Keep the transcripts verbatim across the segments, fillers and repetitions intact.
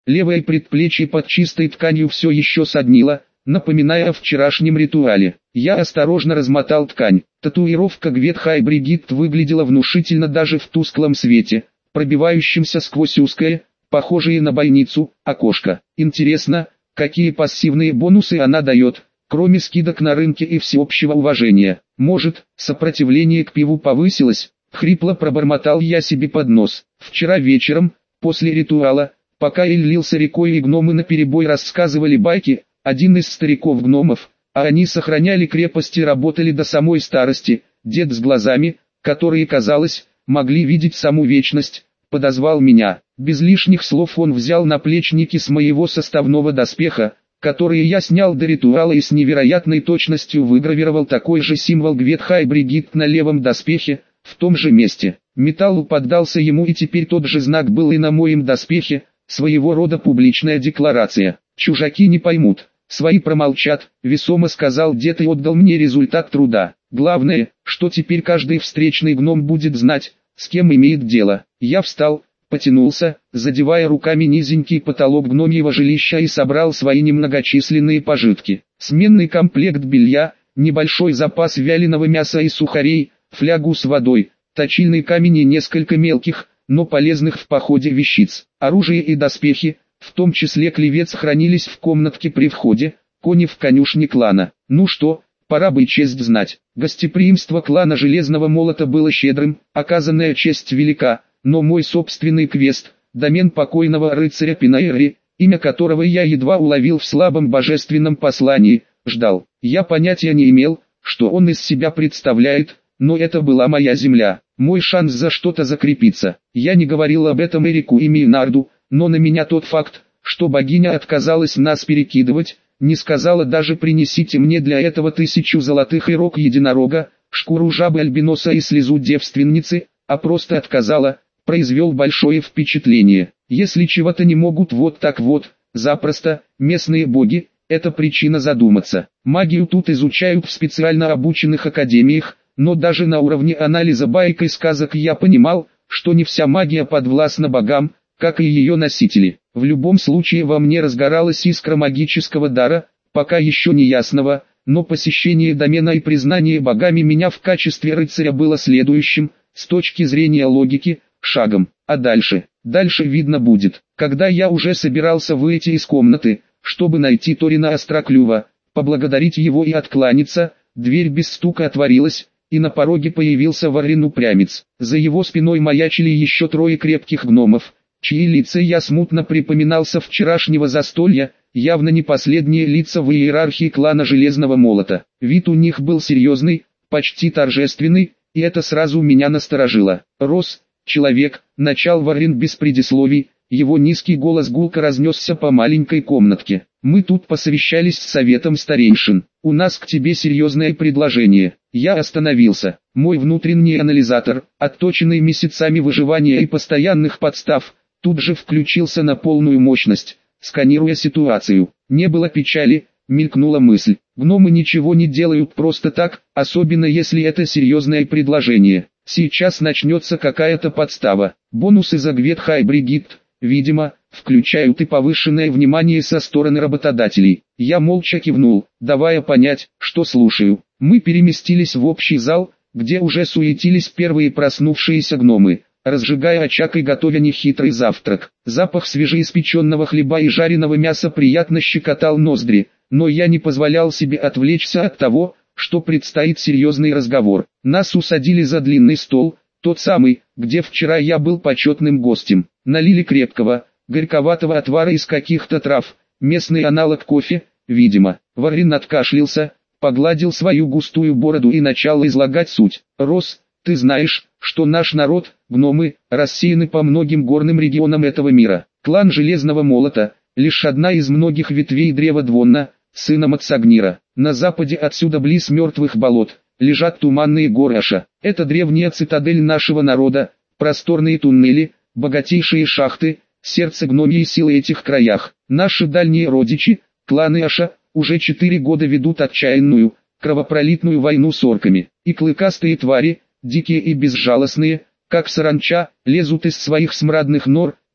Левое предплечье под чистой тканью все еще соднило, напоминая о вчерашнем ритуале. Я осторожно размотал ткань. Татуировка Гветхай Бригитт выглядела внушительно даже в тусклом свете, пробивающемся сквозь узкое, похожее на бойницу, окошко. Интересно, какие пассивные бонусы она дает, кроме скидок на рынке и всеобщего уважения. Может, сопротивление к пиву повысилось? Хрипло пробормотал я себе под нос. Вчера вечером, после ритуала, пока Эль лился рекой и гномы наперебой рассказывали байки, один из стариков-гномов, а они сохраняли крепость и работали до самой старости, дед с глазами, которые, казалось, могли видеть саму вечность, подозвал меня. Без лишних слов он взял наплечники с моего составного доспеха, которые я снял до ритуала, и с невероятной точностью выгравировал такой же символ Гветхай Бригитт на левом доспехе, в том же месте. Металл поддался ему, и теперь тот же знак был и на моем доспехе, своего рода публичная декларация. Чужаки не поймут, свои промолчат, весомо сказал дед и отдал мне результат труда. Главное, что теперь каждый встречный гном будет знать, с кем имеет дело. Я встал, потянулся, задевая руками низенький потолок гномьего жилища, и собрал свои немногочисленные пожитки. Сменный комплект белья, небольшой запас вяленого мяса и сухарей, флягу с водой, точильный камень и несколько мелких, но полезных в походе вещиц. Оружие и доспехи, в том числе клевец, хранились в комнатке при входе, кони в конюшне клана. Ну что, пора бы честь знать. Гостеприимство клана Железного Молота было щедрым, оказанная честь велика, но мой собственный квест, домен покойного рыцаря Пинаэри, имя которого я едва уловил в слабом божественном послании, ждал. Я понятия не имел, что он из себя представляет, но это была моя земля, мой шанс за что-то закрепиться. Я не говорил об этом Эрику и Мейнарду, но на меня тот факт, что богиня отказалась нас перекидывать, не сказала даже: принесите мне для этого тысячу золотых и рог единорога, шкуру жабы-альбиноса и слезу девственницы, а просто отказала, произвел большое впечатление. Если чего-то не могут вот так вот, запросто, местные боги, это причина задуматься. Магию тут изучают в специально обученных академиях, но даже на уровне анализа баек и сказок я понимал, что не вся магия подвластна богам, как и ее носители. В любом случае во мне разгоралась искра магического дара, пока еще не ясного, но посещение домена и признание богами меня в качестве рыцаря было следующим, с точки зрения логики, шагом. А дальше? Дальше видно будет. Когда я уже собирался выйти из комнаты, чтобы найти Торина Остроклюва, поблагодарить его и откланяться, дверь без стука отворилась, и на пороге появился Варрин-упрямец. За его спиной маячили еще трое крепких гномов, чьи лица я смутно припоминал со вчерашнего застолья, явно не последние лица в иерархии клана Железного Молота. Вид у них был серьезный, почти торжественный, и это сразу меня насторожило. «Рос, человек», — начал Варрин без предисловий, его низкий голос гулко разнесся по маленькой комнатке. «Мы тут посовещались с советом старейшин. У нас к тебе серьезное предложение». Я остановился. Мой внутренний анализатор, отточенный месяцами выживания и постоянных подстав, тут же включился на полную мощность, сканируя ситуацию. Не было печали, мелькнула мысль. Гномы ничего не делают просто так, особенно если это серьезное предложение. Сейчас начнется какая-то подстава. Бонусы за Гветхай Бригитт, видимо, включают и повышенное внимание со стороны работодателей. Я молча кивнул, давая понять, что слушаю. Мы переместились в общий зал, где уже суетились первые проснувшиеся гномы, разжигая очаг и готовя нехитрый завтрак. Запах свежеиспеченного хлеба и жареного мяса приятно щекотал ноздри, но я не позволял себе отвлечься от того, что предстоит серьезный разговор. Нас усадили за длинный стол, тот самый, где вчера я был почетным гостем. Налили крепкого, горьковатого отвара из каких-то трав, местный аналог кофе, видимо. Варрин откашлялся, погладил свою густую бороду и начал излагать суть. «Рос, ты знаешь, что наш народ, гномы, рассеяны по многим горным регионам этого мира. Клан Железного Молота, лишь одна из многих ветвей древа Двонна, сына Мацагнира. На западе отсюда, близ мертвых болот, лежат туманные горы Аша. Это древняя цитадель нашего народа, просторные туннели, богатейшие шахты, сердце гномьей силы этих краях. Наши дальние родичи, кланы Аша, уже четыре года ведут отчаянную, кровопролитную войну с орками. И клыкастые твари, дикие и безжалостные, как саранча, лезут из своих смрадных нор,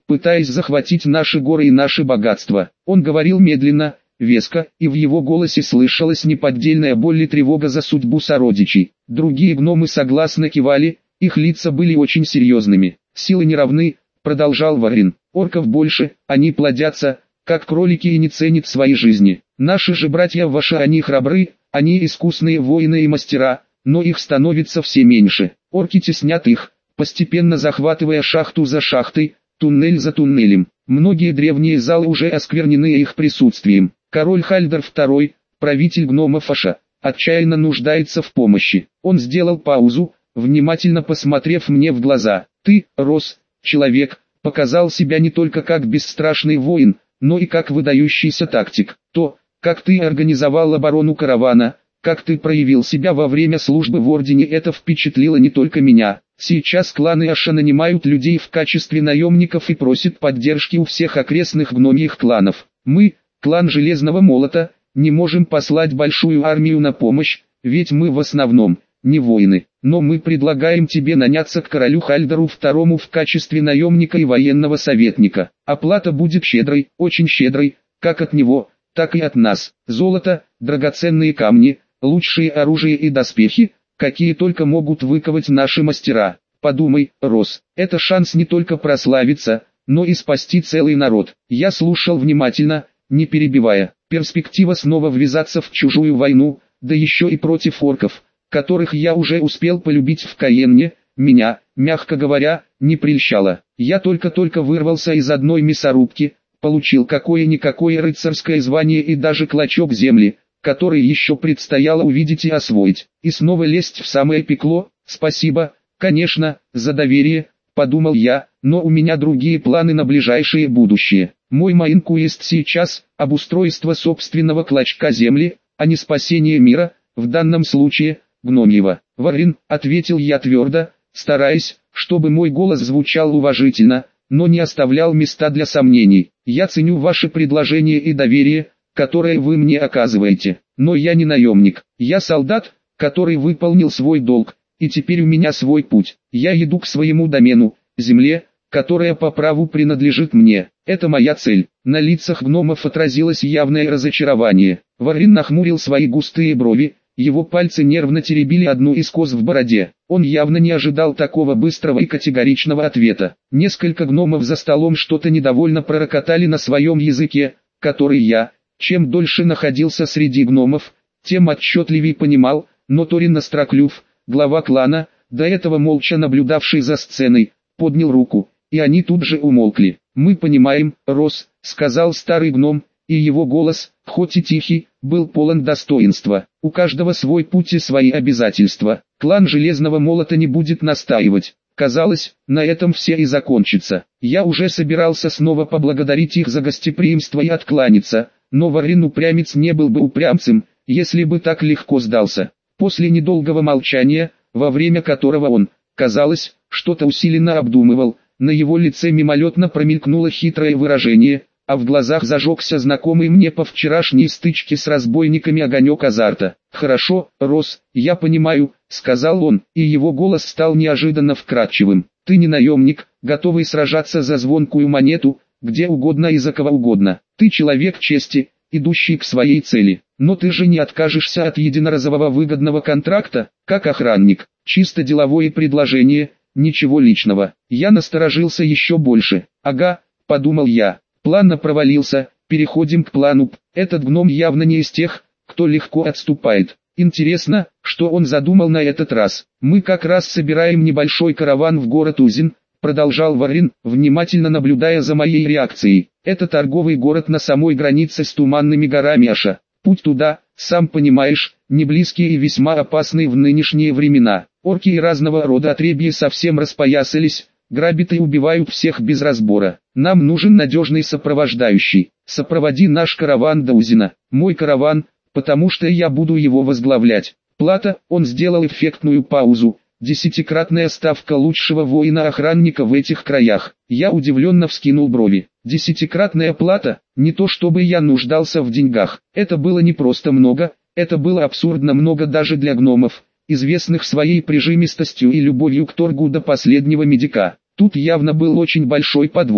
пытаясь захватить наши горы и наши богатства. Он говорил медленно, веско, и в его голосе слышалась неподдельная боль и тревога за судьбу сородичей. Другие гномы согласно кивали, их лица были очень серьезными. «Силы не равны», — продолжал Варин. «Орков больше, они плодятся, как кролики, и не ценят свои жизни. Наши же братья ваши, они храбры, они искусные воины и мастера, но их становится все меньше. Орки теснят их, постепенно захватывая шахту за шахтой, туннель за туннелем. Многие древние залы уже осквернены их присутствием. Король Хальдар второй, правитель гномов Аша, отчаянно нуждается в помощи». Он сделал паузу, внимательно посмотрев мне в глаза. «Ты, Рос, человек, показал себя не только как бесстрашный воин, но и как выдающийся тактик. То, как ты организовал оборону каравана, как ты проявил себя во время службы в Ордене, это впечатлило не только меня. Сейчас кланы Аша нанимают людей в качестве наемников и просят поддержки у всех окрестных гномьих кланов. Мы, клан Железного Молота, не можем послать большую армию на помощь, ведь мы в основном не воины. Но мы предлагаем тебе наняться к королю Хальдару второму в качестве наемника и военного советника. Оплата будет щедрой, очень щедрой, как от него, так и от нас. Золото, драгоценные камни, лучшие оружие и доспехи, какие только могут выковать наши мастера. Подумай, Рос, это шанс не только прославиться, но и спасти целый народ». Я слушал внимательно, не перебивая. Перспектива снова ввязаться в чужую войну, да еще и против орков, которых я уже успел полюбить в Каенне, меня, мягко говоря, не прельщало. Я только-только вырвался из одной мясорубки, получил какое-никакое рыцарское звание и даже клочок земли, который еще предстояло увидеть и освоить. И снова лезть в самое пекло. Спасибо, конечно, за доверие, подумал я, но у меня другие планы на ближайшее будущее. Мой мейн-квест сейчас – обустройство собственного клочка земли, а не спасение мира, в данном случае – гномьего. «Варин», — ответил я твердо, стараясь, чтобы мой голос звучал уважительно, но не оставлял места для сомнений. «Я ценю ваше предложение и доверие, которое вы мне оказываете, но я не наемник. Я солдат, который выполнил свой долг, и теперь у меня свой путь. Я иду к своему домену, земле, которая по праву принадлежит мне. Это моя цель». На лицах гномов отразилось явное разочарование. Варин нахмурил свои густые брови. Его пальцы нервно теребили одну из кос в бороде. Он явно не ожидал такого быстрого и категоричного ответа. Несколько гномов за столом что-то недовольно пророкотали на своем языке, который я, чем дольше находился среди гномов, тем отчетливее понимал, но Торин Остроклюв, глава клана, до этого молча наблюдавший за сценой, поднял руку, и они тут же умолкли. «Мы понимаем, Рос», — сказал старый гном, и его голос, хоть и тихий, был полон достоинства. «У каждого свой путь и свои обязательства. Клан Железного Молота не будет настаивать». Казалось, на этом все и закончится. Я уже собирался снова поблагодарить их за гостеприимство и откланяться, но Варин упрямец не был бы упрямцем, если бы так легко сдался. После недолгого молчания, во время которого он, казалось, что-то усиленно обдумывал, на его лице мимолетно промелькнуло хитрое выражение, а в глазах зажегся знакомый мне по вчерашней стычке с разбойниками огонек азарта. «Хорошо, Рос, я понимаю», — сказал он, и его голос стал неожиданно вкрадчивым. «Ты не наемник, готовый сражаться за звонкую монету, где угодно и за кого угодно. Ты человек чести, идущий к своей цели. Но ты же не откажешься от единоразового выгодного контракта, как охранник. Чисто деловое предложение, ничего личного». Я насторожился еще больше. «Ага», — подумал я. План провалился, переходим к плану. Этот гном явно не из тех, кто легко отступает. Интересно, что он задумал на этот раз. «Мы как раз собираем небольшой караван в город Узин», продолжал Варин, внимательно наблюдая за моей реакцией. «Это торговый город на самой границе с туманными горами Аша. Путь туда, сам понимаешь, не близкий и весьма опасный в нынешние времена. Орки и разного рода отребья совсем распоясались, грабят и убивают всех без разбора. Нам нужен надежный сопровождающий. Сопроводи наш караван до Узина. Мой караван, потому что я буду его возглавлять. Плата», — он сделал эффектную паузу, «десятикратная ставка лучшего воина-охранника в этих краях». Я удивленно вскинул брови. Десятикратная плата, не то чтобы я нуждался в деньгах. Это было не просто много, это было абсурдно много даже для гномов, известных своей прижимистостью и любовью к торгу до последнего медика. Тут явно был очень большой подвох.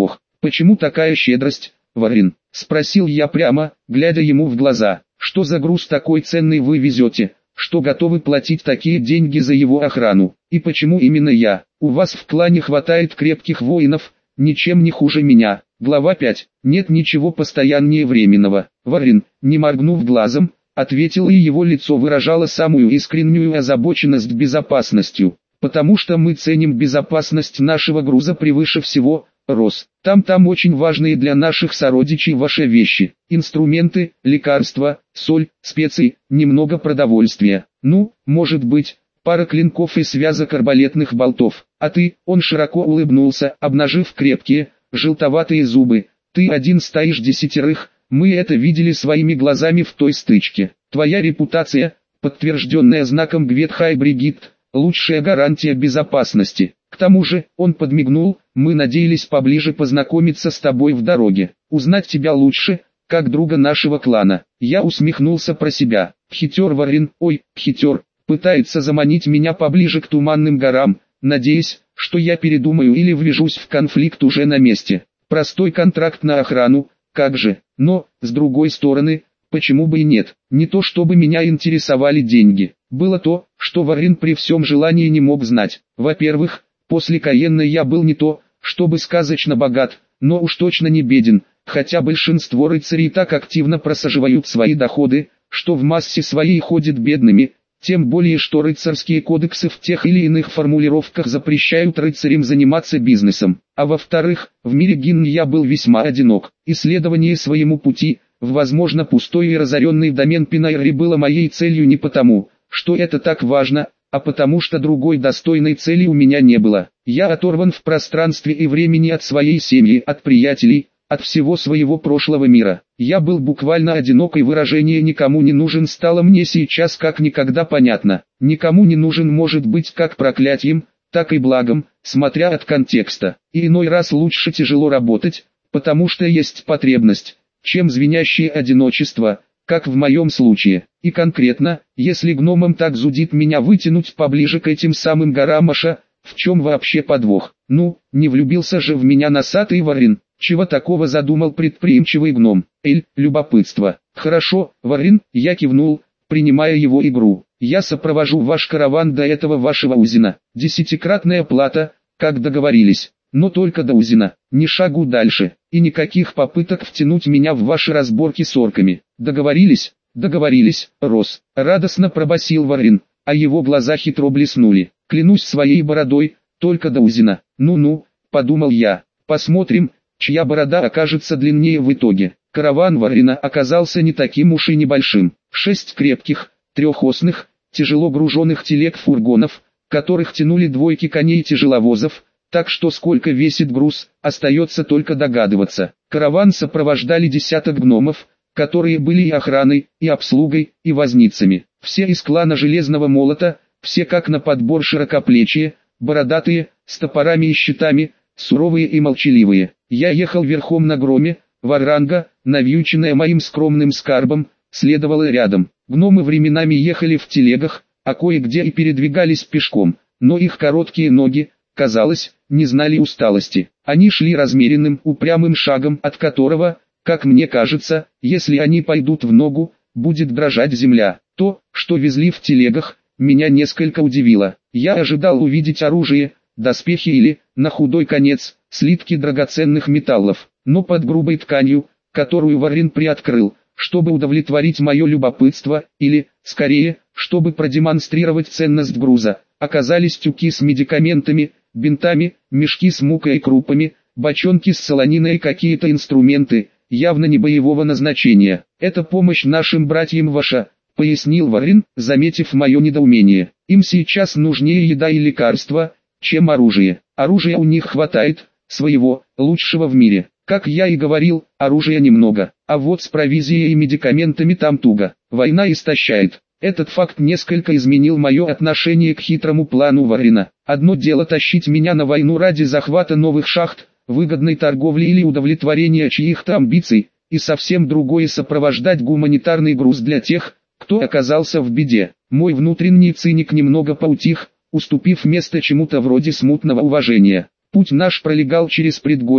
Почему такая щедрость, Варин? Спросил я прямо, глядя ему в глаза. Что за груз такой ценный вы везете, что готовы платить такие деньги за его охрану? И почему именно я? У вас в клане хватает крепких воинов, ничем не хуже меня. Глава пять. Нет ничего постояннее временного. Варин, не моргнув глазом, ответил, и его лицо выражало самую искреннюю озабоченность безопасностью. Потому что мы ценим безопасность нашего груза превыше всего, Рос. Там-там очень важные для наших сородичей ваши вещи. Инструменты, лекарства, соль, специи, немного продовольствия. Ну, может быть, пара клинков и связок арбалетных болтов. А ты, он широко улыбнулся, обнажив крепкие, желтоватые зубы. Ты один стоишь десятерых, мы это видели своими глазами в той стычке. Твоя репутация, подтвержденная знаком Гветхай Бригитт, лучшая гарантия безопасности. К тому же, он подмигнул, мы надеялись поближе познакомиться с тобой в дороге, узнать тебя лучше, как друга нашего клана. Я усмехнулся про себя. Хитер Варин, ой, хитер, пытается заманить меня поближе к Туманным горам, надеясь, что я передумаю или ввяжусь в конфликт уже на месте. Простой контракт на охрану, как же, но, с другой стороны, почему бы и нет? Не то чтобы меня интересовали деньги, было то, что Варин при всем желании не мог знать. Во-первых, после Каенны я был не то, чтобы сказочно богат, но уж точно не беден, хотя большинство рыцарей так активно просаживают свои доходы, что в массе своей ходят бедными, тем более что рыцарские кодексы в тех или иных формулировках запрещают рыцарям заниматься бизнесом. А во-вторых, в мире Гинн я был весьма одинок. Исследование своему пути, в возможно пустой и разоренный домен Пинайри, было моей целью не потому, что это так важно, а потому что другой достойной цели у меня не было. Я оторван в пространстве и времени от своей семьи, от приятелей, от всего своего прошлого мира. Я был буквально одинок, и выражение «никому не нужен» стало мне сейчас как никогда понятно. Никому не нужен может быть как проклятием, так и благом, смотря от контекста. И иной раз лучше тяжело работать, потому что есть потребность, чем звенящее одиночество, как в моем случае. И конкретно, если гномам так зудит меня вытянуть поближе к этим самым горам Аша, в чем вообще подвох? Ну, не влюбился же в меня носатый Варин. Чего такого задумал предприимчивый гном? Эль, любопытство. Хорошо, Варин, я кивнул, принимая его игру. Я сопровожу ваш караван до этого вашего Узина. Десятикратная плата, как договорились. Но только до Узина, ни шагу дальше. И никаких попыток втянуть меня в ваши разборки с орками. Договорились? Договорились, Рос. Радостно пробасил Варин, а его глаза хитро блеснули. Клянусь своей бородой, только до Узина. Ну-ну, подумал я. Посмотрим, чья борода окажется длиннее в итоге. Караван Варина оказался не таким уж и небольшим. Шесть крепких, трехосных, тяжело груженных телег-фургонов, которых тянули двойки коней-тяжеловозов, так что сколько весит груз, остается только догадываться. Караван сопровождали десяток гномов, которые были и охраной, и обслугой, и возницами. Все из клана Железного Молота, все как на подбор широкоплечие, бородатые, с топорами и щитами, суровые и молчаливые. Я ехал верхом на громе, варанга, навьюченная моим скромным скарбом, следовала рядом. Гномы временами ехали в телегах, а кое-где и передвигались пешком, но их короткие ноги, казалось, не знали усталости. Они шли размеренным, упрямым шагом, от которого, как мне кажется, если они пойдут в ногу, будет дрожать земля. То, что везли в телегах, меня несколько удивило. Я ожидал увидеть оружие, доспехи или, на худой конец, слитки драгоценных металлов, но под грубой тканью, которую Варин приоткрыл, чтобы удовлетворить мое любопытство, или, скорее, чтобы продемонстрировать ценность груза, оказались тюки с медикаментами, бинтами, мешки с мукой и крупами, бочонки с солониной и какие-то инструменты, явно не боевого назначения. «Это помощь нашим братьям ваша», — пояснил Варин, заметив мое недоумение. «Им сейчас нужнее еда и лекарства, чем оружие. Оружия у них хватает, своего, лучшего в мире. Как я и говорил, оружия немного, а вот с провизией и медикаментами там туго. Война истощает». Этот факт несколько изменил мое отношение к хитрому плану Варина. Одно дело тащить меня на войну ради захвата новых шахт, выгодной торговли или удовлетворения чьих-то амбиций, и совсем другое сопровождать гуманитарный груз для тех, кто оказался в беде. Мой внутренний циник немного поутих, уступив место чему-то вроде смутного уважения. Путь наш пролегал через предгорья,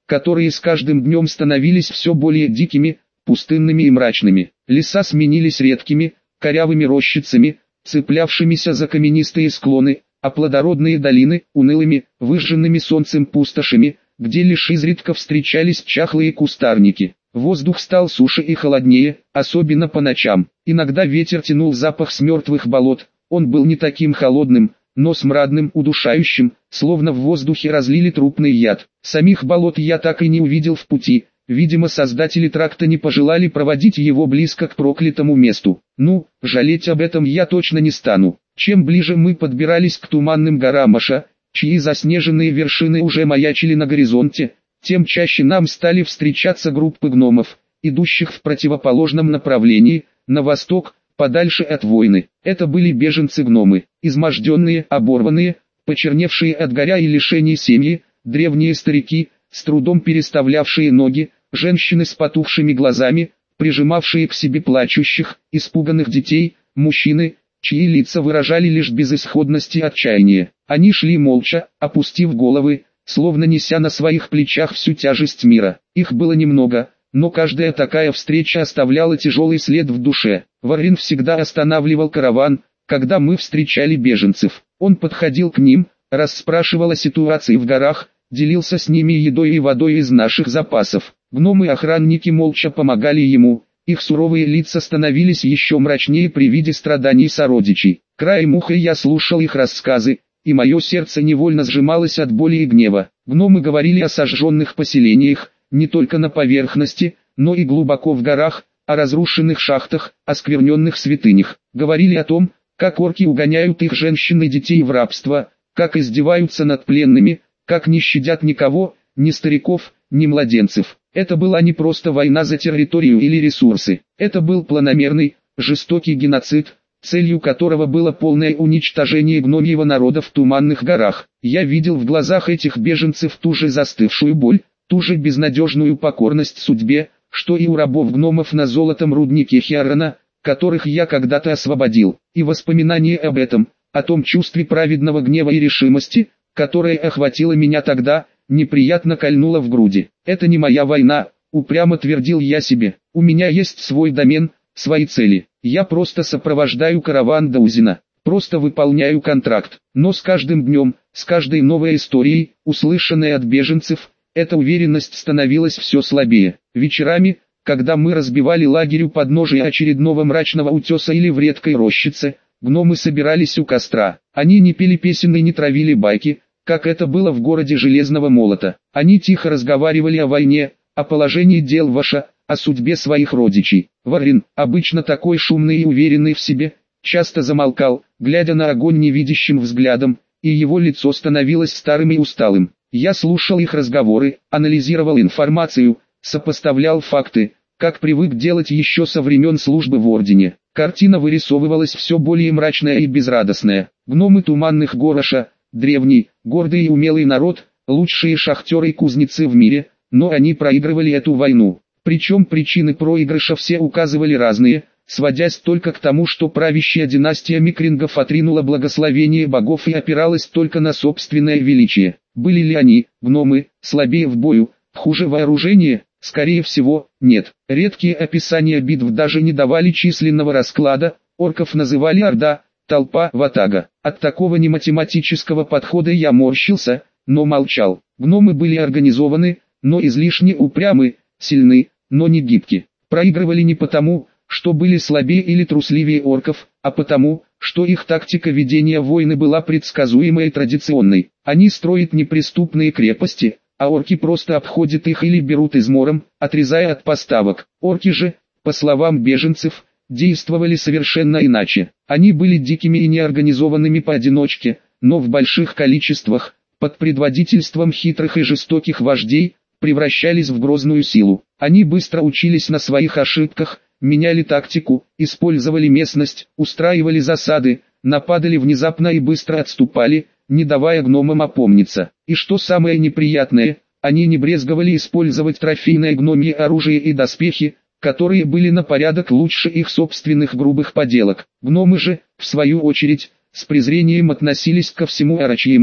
которые с каждым днем становились все более дикими, пустынными и мрачными. Леса сменились редкими, корявыми рощицами, цеплявшимися за каменистые склоны, а плодородные долины – унылыми, выжженными солнцем пустошами, где лишь изредка встречались чахлые кустарники. Воздух стал суше и холоднее, особенно по ночам. Иногда ветер тянул запах с мертвых болот, он был не таким холодным, но смрадным, удушающим, словно в воздухе разлили трупный яд. Самих болот я так и не увидел в пути, видимо создатели тракта не пожелали проводить его близко к проклятому месту. Ну, жалеть об этом я точно не стану. Чем ближе мы подбирались к туманным горам Аша, чьи заснеженные вершины уже маячили на горизонте, тем чаще нам стали встречаться группы гномов, идущих в противоположном направлении, на восток, подальше от войны. Это были беженцы-гномы, изможденные, оборванные, почерневшие от горя и лишений семьи, древние старики, с трудом переставлявшие ноги, женщины с потухшими глазами, прижимавшие к себе плачущих, испуганных детей, мужчины, чьи лица выражали лишь безысходность и отчаяние. Они шли молча, опустив головы, словно неся на своих плечах всю тяжесть мира. Их было немного, но каждая такая встреча оставляла тяжелый след в душе. Варрин всегда останавливал караван, когда мы встречали беженцев. Он подходил к ним, расспрашивал о ситуации в горах, делился с ними едой и водой из наших запасов. Гномы-охранники молча помогали ему, их суровые лица становились еще мрачнее при виде страданий сородичей. Краем уха я слушал их рассказы, и мое сердце невольно сжималось от боли и гнева. Гномы говорили о сожженных поселениях, не только на поверхности, но и глубоко в горах, о разрушенных шахтах, оскверненных святынях. Говорили о том, как орки угоняют их женщин и детей в рабство, как издеваются над пленными, как не щадят никого, ни стариков, ни младенцев. Это была не просто война за территорию или ресурсы, это был планомерный, жестокий геноцид, целью которого было полное уничтожение гномьего народа в туманных горах. Я видел в глазах этих беженцев ту же застывшую боль, ту же безнадежную покорность судьбе, что и у рабов-гномов на золотом руднике Хиарана, которых я когда-то освободил. И воспоминание об этом, о том чувстве праведного гнева и решимости, которое охватило меня тогда, неприятно кольнуло в груди. Это не моя война, упрямо твердил я себе. У меня есть свой домен, свои цели. Я просто сопровождаю караван до Узина, просто выполняю контракт. Но с каждым днем, с каждой новой историей, услышанной от беженцев, эта уверенность становилась все слабее. Вечерами, когда мы разбивали лагерь у подножия очередного мрачного утеса или в редкой рощице, гномы собирались у костра. Они не пели песен и не травили байки, как это было в городе Железного Молота. Они тихо разговаривали о войне, о положении дел в Аша, о судьбе своих родичей. Варрин, обычно такой шумный и уверенный в себе, часто замолкал, глядя на огонь невидящим взглядом, и его лицо становилось старым и усталым. Я слушал их разговоры, анализировал информацию, сопоставлял факты, как привык делать еще со времен службы в Ордене. Картина вырисовывалась все более мрачная и безрадостная. Гномы туманных гор Аша, древний, гордый и умелый народ, лучшие шахтеры и кузнецы в мире, но они проигрывали эту войну. Причем причины проигрыша все указывали разные, сводясь только к тому, что правящая династия Микрингов отринула благословение богов и опиралась только на собственное величие. Были ли они, гномы, слабее в бою, хуже вооружения? Скорее всего, нет. Редкие описания битв даже не давали численного расклада, орков называли орда, толпа, ватага. От такого нематематического подхода я морщился, но молчал. Гномы были организованы, но излишне упрямы, сильны, но не гибки. Проигрывали не потому, что были слабее или трусливее орков, а потому, что их тактика ведения войны была предсказуемой и традиционной. Они строят неприступные крепости, а орки просто обходят их или берут измором, отрезая от поставок. Орки же, по словам беженцев, действовали совершенно иначе. Они были дикими и неорганизованными поодиночке, но в больших количествах, под предводительством хитрых и жестоких вождей, превращались в грозную силу. Они быстро учились на своих ошибках, меняли тактику, использовали местность, устраивали засады, нападали внезапно и быстро отступали, не давая гномам опомниться. И что самое неприятное, они не брезговали использовать трофейное гномье оружие и доспехи, которые были на порядок лучше их собственных грубых поделок. Гномы же, в свою очередь, с презрением относились ко всему орочьему,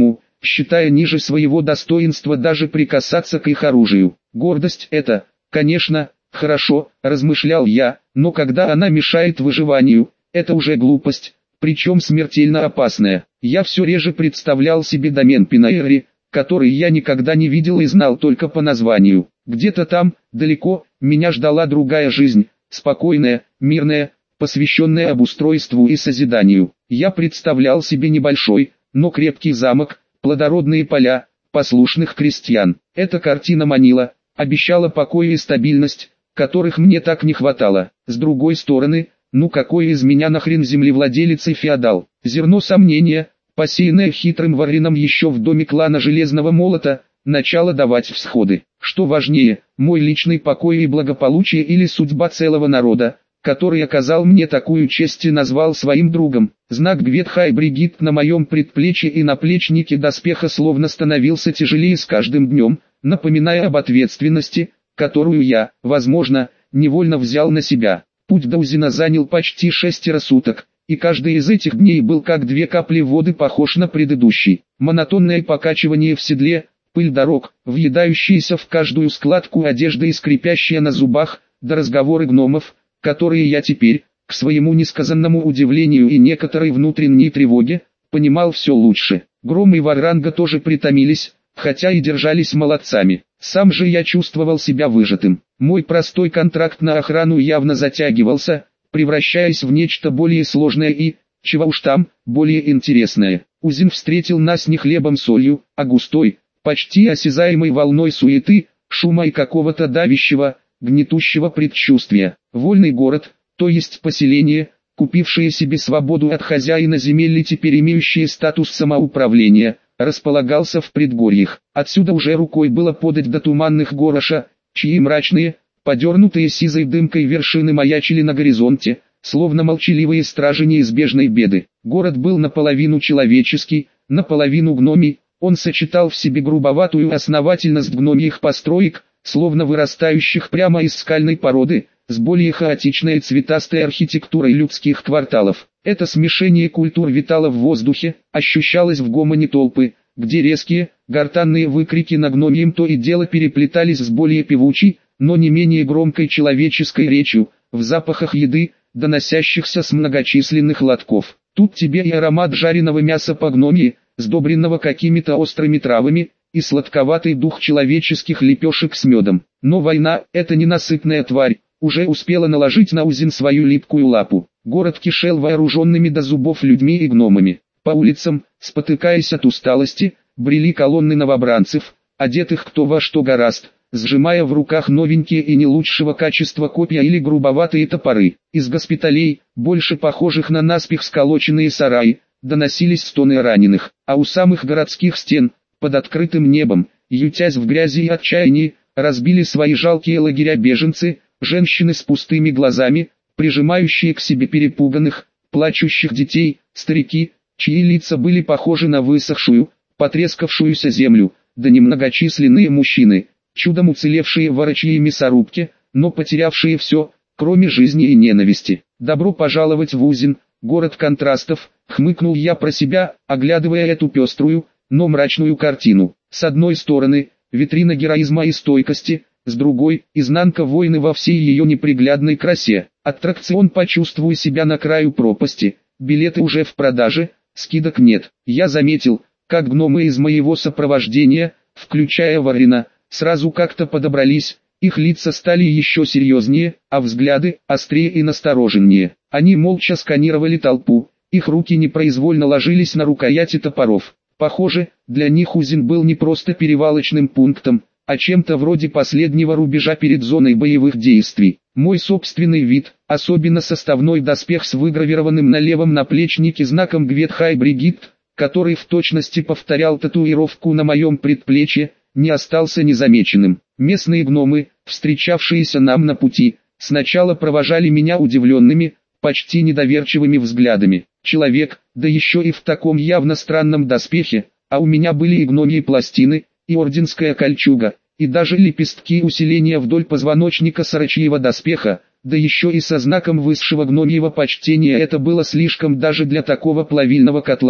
считая ниже своего достоинства даже прикасаться к их оружию. Гордость — это, конечно, хорошо, размышлял я, но когда она мешает выживанию, это уже глупость, причем смертельно опасная. Я все реже представлял себе домен Пинаэри, который я никогда не видел и знал только по названию. Где-то там, далеко, меня ждала другая жизнь, спокойная, мирная, посвященная обустройству и созиданию. Я представлял себе небольшой, но крепкий замок, плодородные поля, послушных крестьян. Эта картина манила, обещала покой и стабильность, которых мне так не хватало. С другой стороны, ну какой из меня нахрен землевладелец и феодал? Зерно сомнения, посеянное хитрым Варрином еще в доме клана Железного Молота, начало давать всходы. Что важнее, мой личный покой и благополучие или судьба целого народа, который оказал мне такую честь и назвал своим другом? Знак Гветхай-Бригитт на моем предплечье и наплечнике доспеха словно становился тяжелее с каждым днем, напоминая об ответственности, которую я, возможно, невольно взял на себя. Путь до Узина занял почти шестеро суток, и каждый из этих дней был как две капли воды похож на предыдущий. Монотонное покачивание в седле, пыль дорог, въедающаяся в каждую складку одежды и скрипящая на зубах, до разговоры гномов, которые я теперь, к своему несказанному удивлению и некоторой внутренней тревоге, понимал все лучше. Гром и Варанга тоже притомились, хотя и держались молодцами. Сам же я чувствовал себя выжатым. Мой простой контракт на охрану явно затягивался, превращаясь в нечто более сложное и, чего уж там, более интересное. Узин встретил нас не хлебом-солью, а густой, почти осязаемой волной суеты, шума и какого-то давящего, гнетущего предчувствия. Вольный город, то есть поселение, купившее себе свободу от хозяина земель и теперь имеющее статус самоуправления, располагался в предгорьях. Отсюда уже рукой было подать до туманных Гороша, чьи мрачные, подернутые сизой дымкой вершины маячили на горизонте, словно молчаливые стражи неизбежной беды. Город был наполовину человеческий, наполовину гномий, он сочетал в себе грубоватую основательность гномьих построек, словно вырастающих прямо из скальной породы, с более хаотичной цветастой архитектурой людских кварталов. Это смешение культур витало в воздухе, ощущалось в гомоне толпы, где резкие, гортанные выкрики на гномьем то и дело переплетались с более певучей, но не менее громкой человеческой речью, в запахах еды, доносящихся с многочисленных лотков. Тут тебе и аромат жареного мяса по гномьи, сдобренного какими-то острыми травами, и сладковатый дух человеческих лепешек с медом. Но война, эта ненасытная тварь, уже успела наложить на Узин свою липкую лапу. Город кишел вооруженными до зубов людьми и гномами. По улицам, спотыкаясь от усталости, брели колонны новобранцев, одетых кто во что гораст, сжимая в руках новенькие и не лучшего качества копья или грубоватые топоры. Из госпиталей, больше похожих на наспех сколоченные сараи, доносились стоны раненых, а у самых городских стен, под открытым небом, ютясь в грязи и отчаянии, разбили свои жалкие лагеря беженцы, женщины с пустыми глазами, прижимающие к себе перепуганных, плачущих детей, старики, чьи лица были похожи на высохшую, потрескавшуюся землю, да немногочисленные мужчины, чудом уцелевшие в орочьей мясорубке, но потерявшие все, кроме жизни и ненависти. «Добро пожаловать в Узин, город контрастов», — хмыкнул я про себя, оглядывая эту пеструю, но мрачную картину. С одной стороны, витрина героизма и стойкости, с другой, изнанка войны во всей ее неприглядной красе. Аттракцион «Почувствуй себя на краю пропасти», билеты уже в продаже, скидок нет. Я заметил, как гномы из моего сопровождения, включая Варрина, сразу как-то подобрались, их лица стали еще серьезнее, а взгляды острее и настороженнее. Они молча сканировали толпу, их руки непроизвольно ложились на рукояти топоров. Похоже, для них Узин был не просто перевалочным пунктом, а чем-то вроде последнего рубежа перед зоной боевых действий. Мой собственный вид, особенно составной доспех с выгравированным на левом наплечнике знаком Гветхай-Бригитт, который в точности повторял татуировку на моем предплечье, не остался незамеченным. Местные гномы, встречавшиеся нам на пути, сначала провожали меня удивленными, почти недоверчивыми взглядами. Человек, да еще и в таком явно странном доспехе, а у меня были и гномьи пластины, и орденская кольчуга, и даже лепестки усиления вдоль позвоночника сорочьего доспеха, да еще и со знаком высшего гномьего почтения. Это было слишком даже для такого плавильного котла,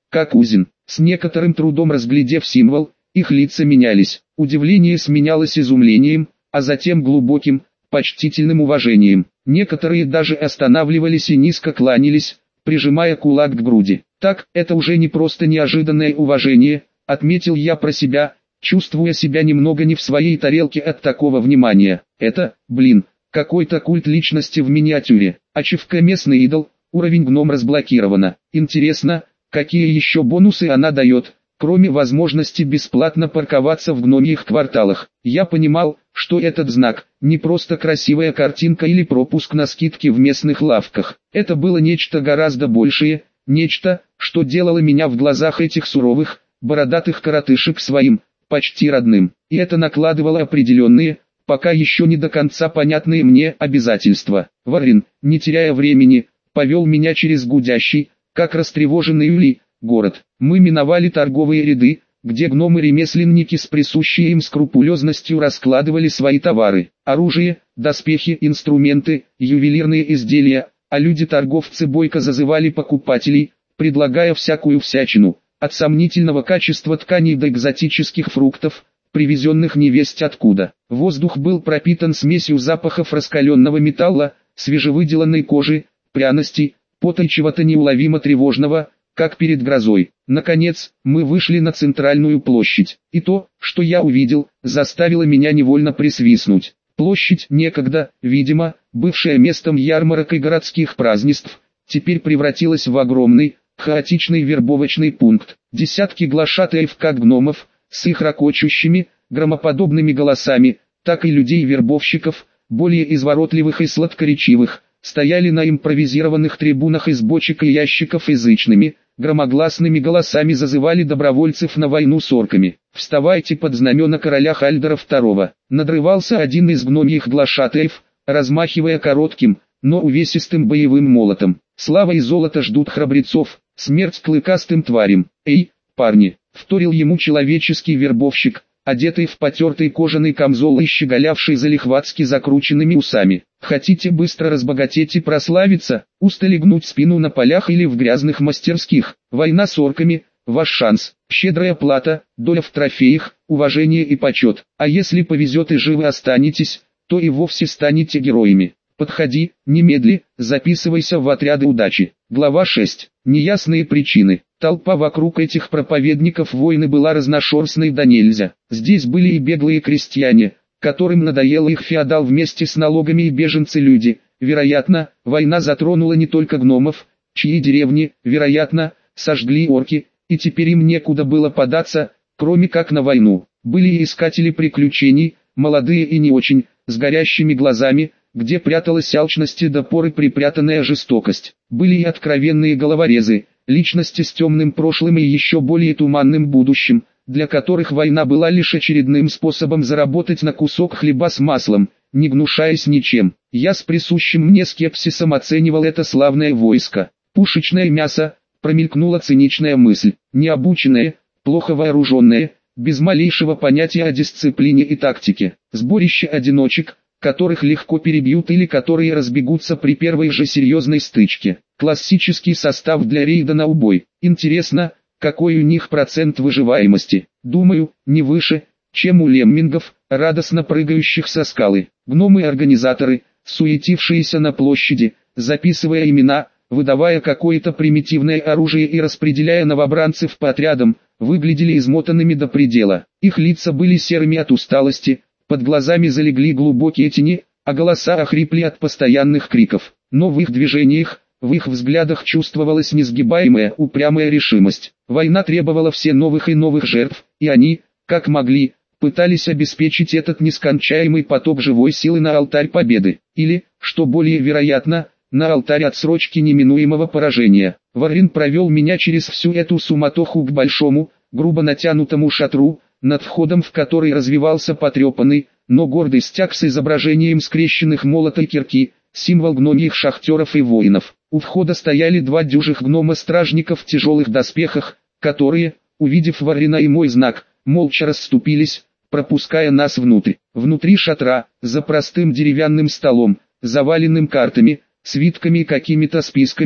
как узин. С некоторым трудом разглядев символ, их лица менялись. Удивление сменялось изумлением, а затем глубоким, почтительным уважением. Некоторые даже останавливались и низко кланялись, прижимая кулак к груди. Так, это уже не просто неожиданное уважение, отметил я про себя, чувствуя себя немного не в своей тарелке от такого внимания. Это, блин, какой-то культ личности в миниатюре. Ачивка местный идол, уровень гном разблокировано. Интересно, какие еще бонусы она дает, кроме возможности бесплатно парковаться в гномьих кварталах. Я понимал, что этот знак не просто красивая картинка или пропуск на скидки в местных лавках. Это было нечто гораздо большее, нечто, что делало меня в глазах этих суровых, бородатых коротышек своим, почти родным. И это накладывало определенные, пока еще не до конца понятные мне обязательства. Варин, не теряя времени, повел меня через гудящий, как растревоженный улей, город. Мы миновали торговые ряды, где гномы-ремесленники с присущей им скрупулезностью раскладывали свои товары. Оружие, доспехи, инструменты, ювелирные изделия, а люди-торговцы бойко зазывали покупателей, предлагая всякую всячину, от сомнительного качества тканей до экзотических фруктов, привезенных невесть откуда. Воздух был пропитан смесью запахов раскаленного металла, свежевыделанной кожи, пряностей, пота и чего-то неуловимо тревожного, как перед грозой. Наконец, мы вышли на центральную площадь, и то, что я увидел, заставило меня невольно присвистнуть. Площадь, некогда, видимо, бывшая местом ярмарок и городских празднеств, теперь превратилась в огромный, хаотичный вербовочный пункт. Десятки глашатаев как гномов, с их ракочущими, громоподобными голосами, так и людей-вербовщиков, более изворотливых и сладкоречивых, стояли на импровизированных трибунах из бочек и ящиков язычными, громогласными голосами зазывали добровольцев на войну с орками. «Вставайте под знамена короля Хальдера второго!» Надрывался один из гномьих глашатаев, размахивая коротким, но увесистым боевым молотом. «Слава и золото ждут храбрецов, смерть клыкастым тварям! Эй, парни!» — вторил ему человеческий вербовщик, одетый в потертый кожаный камзол и щеголявший залихватски закрученными усами. «Хотите быстро разбогатеть и прославиться, устали гнуть спину на полях или в грязных мастерских? Война с орками — ваш шанс, щедрая плата, доля в трофеях, уважение и почет. А если повезет и живы останетесь, то и вовсе станете героями. Подходи, немедли, записывайся в отряды удачи». Глава шесть. Неясные причины. Толпа вокруг этих проповедников войны была разношерстной да нельзя. Здесь были и беглые крестьяне, которым надоел их феодал вместе с налогами, и беженцы-люди. Вероятно, война затронула не только гномов, чьи деревни, вероятно, сожгли орки, и теперь им некуда было податься, кроме как на войну. Были и искатели приключений, молодые и не очень, с горящими глазами, где пряталась алчность и до поры припрятанная жестокость. Были и откровенные головорезы, личности с темным прошлым и еще более туманным будущим, для которых война была лишь очередным способом заработать на кусок хлеба с маслом, не гнушаясь ничем. Я с присущим мне скепсисом оценивал это славное войско. Пушечное мясо, промелькнула циничная мысль, необученное, плохо вооруженное, без малейшего понятия о дисциплине и тактике. Сборище одиночек, которых легко перебьют или которые разбегутся при первой же серьезной стычке. Классический состав для рейда на убой. Интересно, какой у них процент выживаемости? Думаю, не выше, чем у леммингов, радостно прыгающих со скалы. Гномы-организаторы, суетившиеся на площади, записывая имена, выдавая какое-то примитивное оружие и распределяя новобранцев по отрядам, выглядели измотанными до предела. Их лица были серыми от усталости, под глазами залегли глубокие тени, а голоса охрипли от постоянных криков. Но в их движениях, в их взглядах чувствовалась несгибаемая, упрямая решимость. Война требовала все новых и новых жертв, и они, как могли, пытались обеспечить этот нескончаемый поток живой силы на алтарь победы. Или, что более вероятно, на алтарь отсрочки неминуемого поражения. Варин провел меня через всю эту суматоху к большому, грубо натянутому шатру, над входом в который развивался потрепанный, но гордый стяг с изображением скрещенных молота и кирки, символ гномьих шахтеров и воинов. У входа стояли два дюжих гнома-стражников в тяжелых доспехах, которые, увидев Варина и мой знак, молча расступились, пропуская нас внутрь. Внутри шатра, за простым деревянным столом, заваленным картами, свитками и какими-то списками,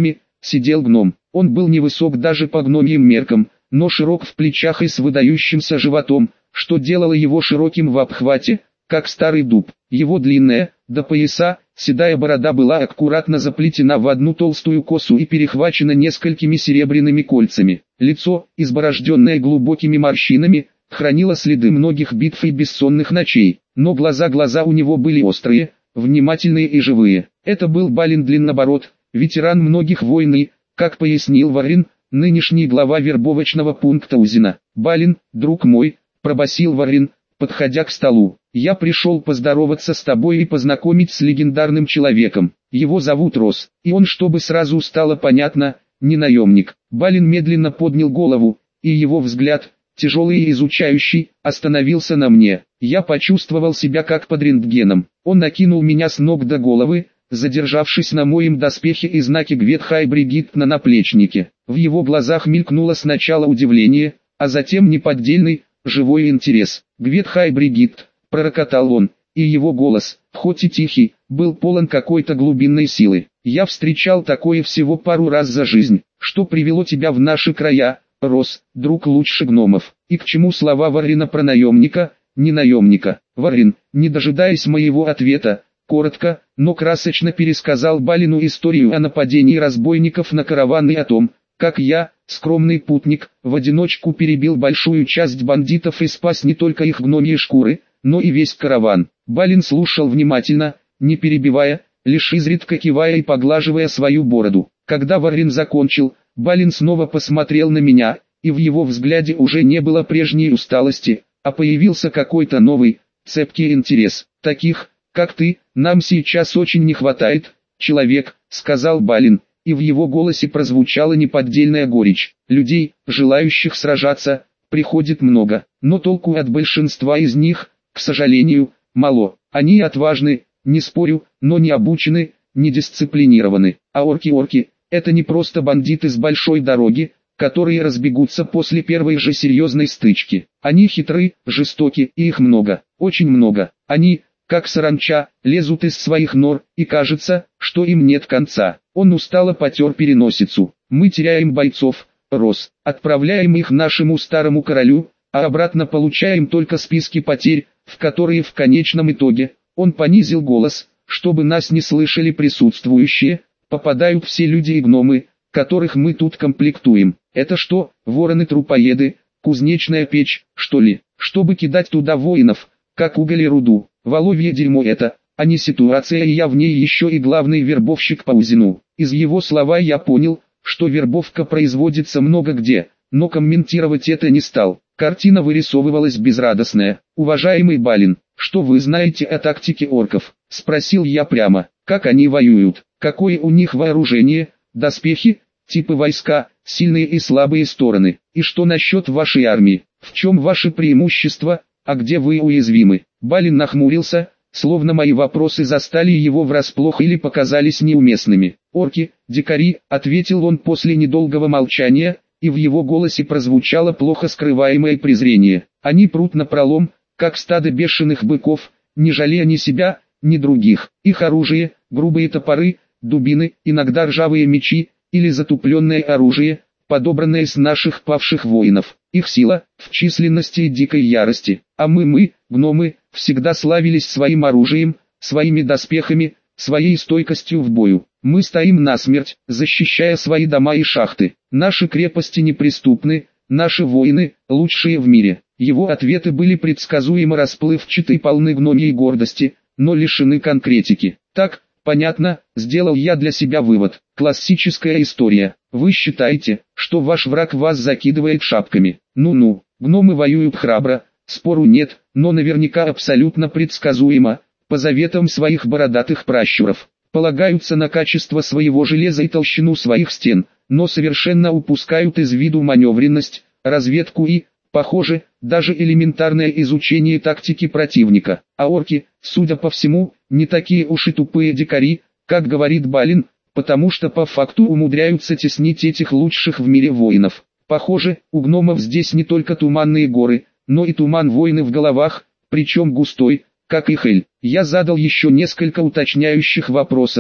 сидел гном. Он был невысок даже по гномьим меркам, но широк в плечах и с выдающимся животом, что делало его широким в обхвате, как старый дуб. Его длинная, до пояса, седая борода была аккуратно заплетена в одну толстую косу и перехвачена несколькими серебряными кольцами. Лицо, изборожденное глубокими морщинами, хранило следы многих битв и бессонных ночей, но глаза глаза у него были острые, внимательные и живые. Это был Балин Длиннобород, ветеран многих войн и, как пояснил Варрин, нынешний глава вербовочного пункта Узина. «Балин, друг мой», — пробасил Варрин, подходя к столу, — «я пришел поздороваться с тобой и познакомить с легендарным человеком. Его зовут Рос, и он, чтобы сразу стало понятно, не наемник». Балин медленно поднял голову, и его взгляд, тяжелый и изучающий, остановился на мне. Я почувствовал себя как под рентгеном. Он накинул меня с ног до головы, задержавшись на моем доспехе и знаке Гветхай Бригитт на наплечнике. В его глазах мелькнуло сначала удивление, а затем неподдельный, живой интерес. «Гветхай Бригитт», — пророкотал он, и его голос, хоть и тихий, был полон какой-то глубинной силы. «Я встречал такое всего пару раз за жизнь. Что привело тебя в наши края, Рос, друг лучше гномов? И к чему слова Варрина про наемника, не наемника?» Варрин, не дожидаясь моего ответа, коротко, но красочно пересказал Балину историю о нападении разбойников на караван и о том, как я, скромный путник, в одиночку перебил большую часть бандитов и спас не только их гномьи шкуры, но и весь караван. Балин слушал внимательно, не перебивая, лишь изредка кивая и поглаживая свою бороду. Когда Варрин закончил, Балин снова посмотрел на меня, и в его взгляде уже не было прежней усталости, а появился какой-то новый, цепкий интерес. «Таких, как ты, нам сейчас очень не хватает, человек», — сказал Балин, и в его голосе прозвучала неподдельная горечь. «Людей, желающих сражаться, приходит много, но толку от большинства из них, к сожалению, мало. Они отважны, не спорю, но не обучены, не дисциплинированы. А орки-орки — это не просто бандиты с большой дороги, которые разбегутся после первой же серьезной стычки. Они хитры, жестоки, и их много, очень много. Они, как саранча, лезут из своих нор, и кажется, что им нет конца». Он устало потер переносицу. «Мы теряем бойцов, Рос, отправляем их нашему старому королю, а обратно получаем только списки потерь, в которые в конечном итоге, он понизил голос, чтобы нас не слышали присутствующие, попадают все люди и гномы, которых мы тут комплектуем. Это что, вороны-трупоеды, кузнечная печь, что ли, чтобы кидать туда воинов, как уголь и руду? Воловье дерьмо это, а не ситуация, и я в ней еще и главный вербовщик по Узину». Из его слова я понял, что вербовка производится много где, но комментировать это не стал. Картина вырисовывалась безрадостная. «Уважаемый Балин, что вы знаете о тактике орков?» — спросил я прямо. «Как они воюют? Какое у них вооружение, доспехи, типы войска, сильные и слабые стороны? И что насчет вашей армии? В чем ваши преимущества, а где вы уязвимы?» Балин нахмурился, словно мои вопросы застали его врасплох или показались неуместными. «Орки, дикари», — ответил он после недолгого молчания, и в его голосе прозвучало плохо скрываемое презрение. «Они прут напролом, как стадо бешеных быков, не жалея ни себя, ни других. Их оружие, грубые топоры, дубины, иногда ржавые мечи, или затупленное оружие, подобранное с наших павших воинов. Их сила в численности и дикой ярости. А мы, мы, гномы, всегда славились своим оружием, своими доспехами, своей стойкостью в бою. Мы стоим насмерть, защищая свои дома и шахты. Наши крепости неприступны, наши воины – лучшие в мире». Его ответы были предсказуемо расплывчаты и полны гномьей гордости, но лишены конкретики. «Так, понятно», — сделал я для себя вывод. «Классическая история. Вы считаете, что ваш враг вас закидывает шапками? Ну-ну, гномы воюют храбро, спору нет, но наверняка абсолютно предсказуемо, по заветам своих бородатых пращуров. Полагаются на качество своего железа и толщину своих стен, но совершенно упускают из виду маневренность, разведку и, похоже, даже элементарное изучение тактики противника. А орки, судя по всему, не такие уж и тупые дикари, как говорит Балин, потому что по факту умудряются теснить этих лучших в мире воинов. Похоже, у гномов здесь не только туманные горы, но и туман войны в головах, причем густой, как и Хель». Я задал еще несколько уточняющих вопросов,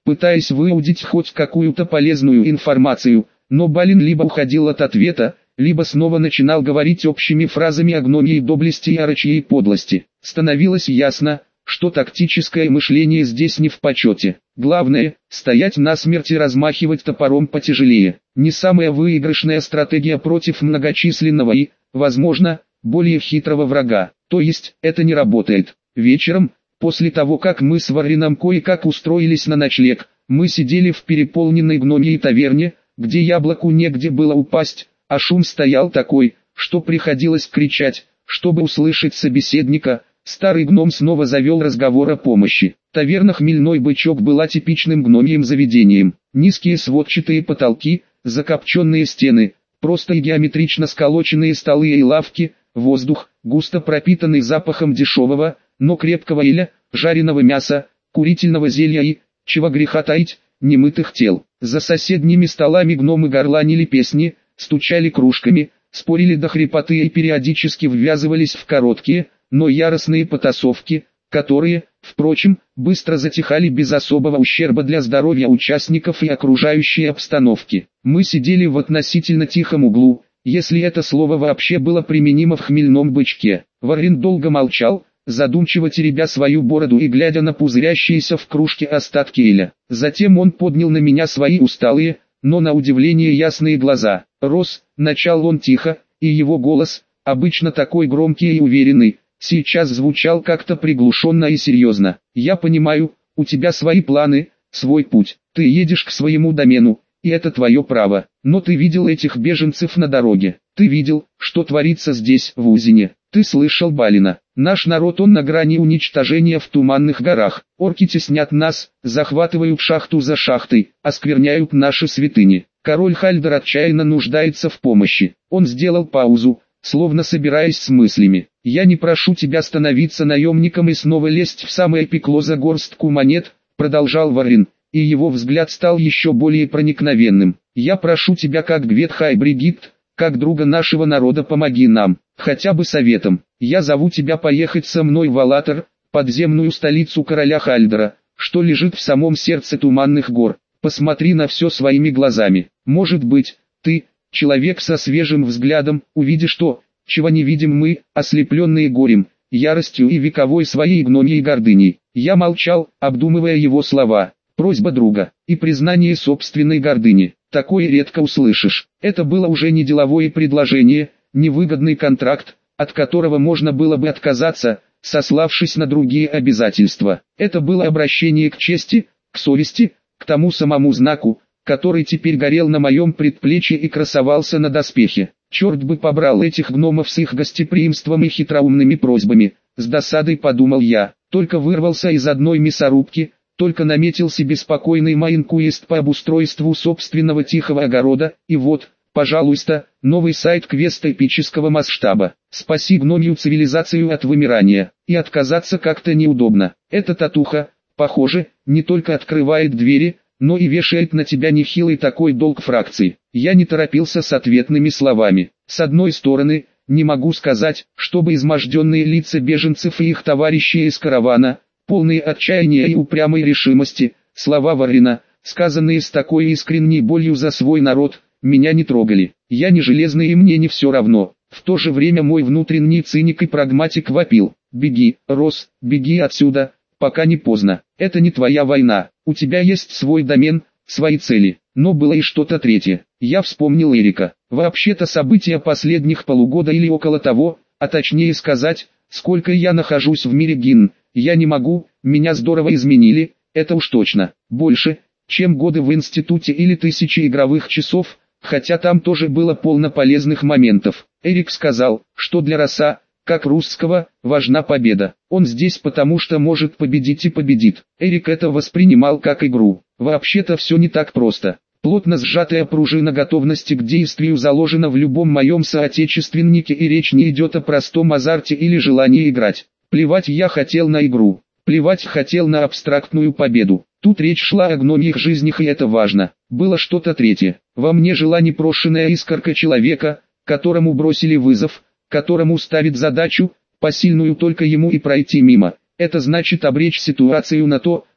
пытаясь выудить хоть какую-то полезную информацию, но Балин либо уходил от ответа, либо снова начинал говорить общими фразами о гномьей доблести и орочьей подлости. Становилось ясно, что тактическое мышление здесь не в почете. Главное, стоять насмерть и размахивать топором потяжелее. Не самая выигрышная стратегия против многочисленного и, возможно, более хитрого врага. То есть, это не работает. Вечером, после того как мы с Варрином кое-как устроились на ночлег, мы сидели в переполненной гномьей таверне, где яблоку негде было упасть, а шум стоял такой, что приходилось кричать, чтобы услышать собеседника. Старый гном снова завел разговор о помощи. Таверна «Хмельной бычок» была типичным гномьим заведением. Низкие сводчатые потолки, закопченные стены, просто и геометрично сколоченные столы и лавки, воздух, густо пропитанный запахом дешевого, но крепкого эля, жареного мяса, курительного зелья и, чего греха таить, немытых тел. За соседними столами гномы горланили песни, стучали кружками, спорили до хрипоты и периодически ввязывались в короткие, но яростные потасовки, которые, впрочем, быстро затихали без особого ущерба для здоровья участников и окружающей обстановки. Мы сидели в относительно тихом углу, если это слово вообще было применимо в «Хмельном бычке». Варрин долго молчал, задумчиво теребя свою бороду и глядя на пузырящиеся в кружке остатки эля. Затем он поднял на меня свои усталые, но на удивление ясные глаза. «Рос», — начал он тихо, и его голос, обычно такой громкий и уверенный, сейчас звучал как-то приглушенно и серьезно. «Я понимаю, у тебя свои планы, свой путь. Ты едешь к своему домену, и это твое право. Но ты видел этих беженцев на дороге. Ты видел, что творится здесь, в Узине. Ты слышал Балина. Наш народ он на грани уничтожения в Туманных горах. Орки теснят нас, захватывают шахту за шахтой, оскверняют наши святыни. Король Хальдер отчаянно нуждается в помощи». Он сделал паузу, словно собираясь с мыслями. «Я не прошу тебя становиться наемником и снова лезть в самое пекло за горстку монет», продолжал Варрин, и его взгляд стал еще более проникновенным. «Я прошу тебя как Гветхай Бригитт, как друга нашего народа, помоги нам, хотя бы советом. Я зову тебя поехать со мной в Алатор, подземную столицу короля Хальдера, что лежит в самом сердце Туманных гор. Посмотри на все своими глазами. Может быть, ты, человек со свежим взглядом, увидишь то, чего не видим мы, ослепленные горем, яростью и вековой своей гномьей гордыней». Я молчал, обдумывая его слова. Просьба друга и признание собственной гордыни. Такое редко услышишь. Это было уже не деловое предложение, не выгодный контракт, от которого можно было бы отказаться, сославшись на другие обязательства. Это было обращение к чести, к совести, к тому самому знаку, который теперь горел на моем предплечье и красовался на доспехе. Черт бы побрал этих гномов с их гостеприимством и хитроумными просьбами, с досадой подумал я. Только вырвался из одной мясорубки, только наметил себе спокойный майн-квест по обустройству собственного тихого огорода, и вот, пожалуйста, новый сайт квеста эпического масштаба. Спаси гномью цивилизацию от вымирания, и отказаться как-то неудобно. Эта татуха, похоже, не только открывает двери, но и вешает на тебя нехилый такой долг фракции. Я не торопился с ответными словами. С одной стороны, не могу сказать, чтобы изможденные лица беженцев и их товарищей из каравана, полные отчаяния и упрямой решимости, слова Варрина, сказанные с такой искренней болью за свой народ, меня не трогали. Я не железный и мне не все равно. В то же время мой внутренний циник и прагматик вопил: «Беги, Рос, беги отсюда, пока не поздно. Это не твоя война, у тебя есть свой домен, свои цели». Но было и что-то третье. Я вспомнил Эрика. Вообще-то события последних полугода или около того, а точнее сказать, сколько я нахожусь в мире Гин, я не могу, меня здорово изменили, это уж точно. Больше, чем годы в институте или тысячи игровых часов, хотя там тоже было полно полезных моментов. Эрик сказал, что для Роса, как русского, важна победа. Он здесь потому что может победить и победит. Эрик это воспринимал как игру. Вообще-то все не так просто. Плотно сжатая пружина готовности к действию заложена в любом моем соотечественнике, и речь не идет о простом азарте или желании играть. Плевать я хотел на игру. Плевать хотел на абстрактную победу. Тут речь шла о гномьих жизнях, и это важно. Было что-то третье. Во мне жила непрошенная искорка человека, которому бросили вызов, которому ставит задачу, посильную только ему и пройти мимо. Это значит обречь ситуацию на то,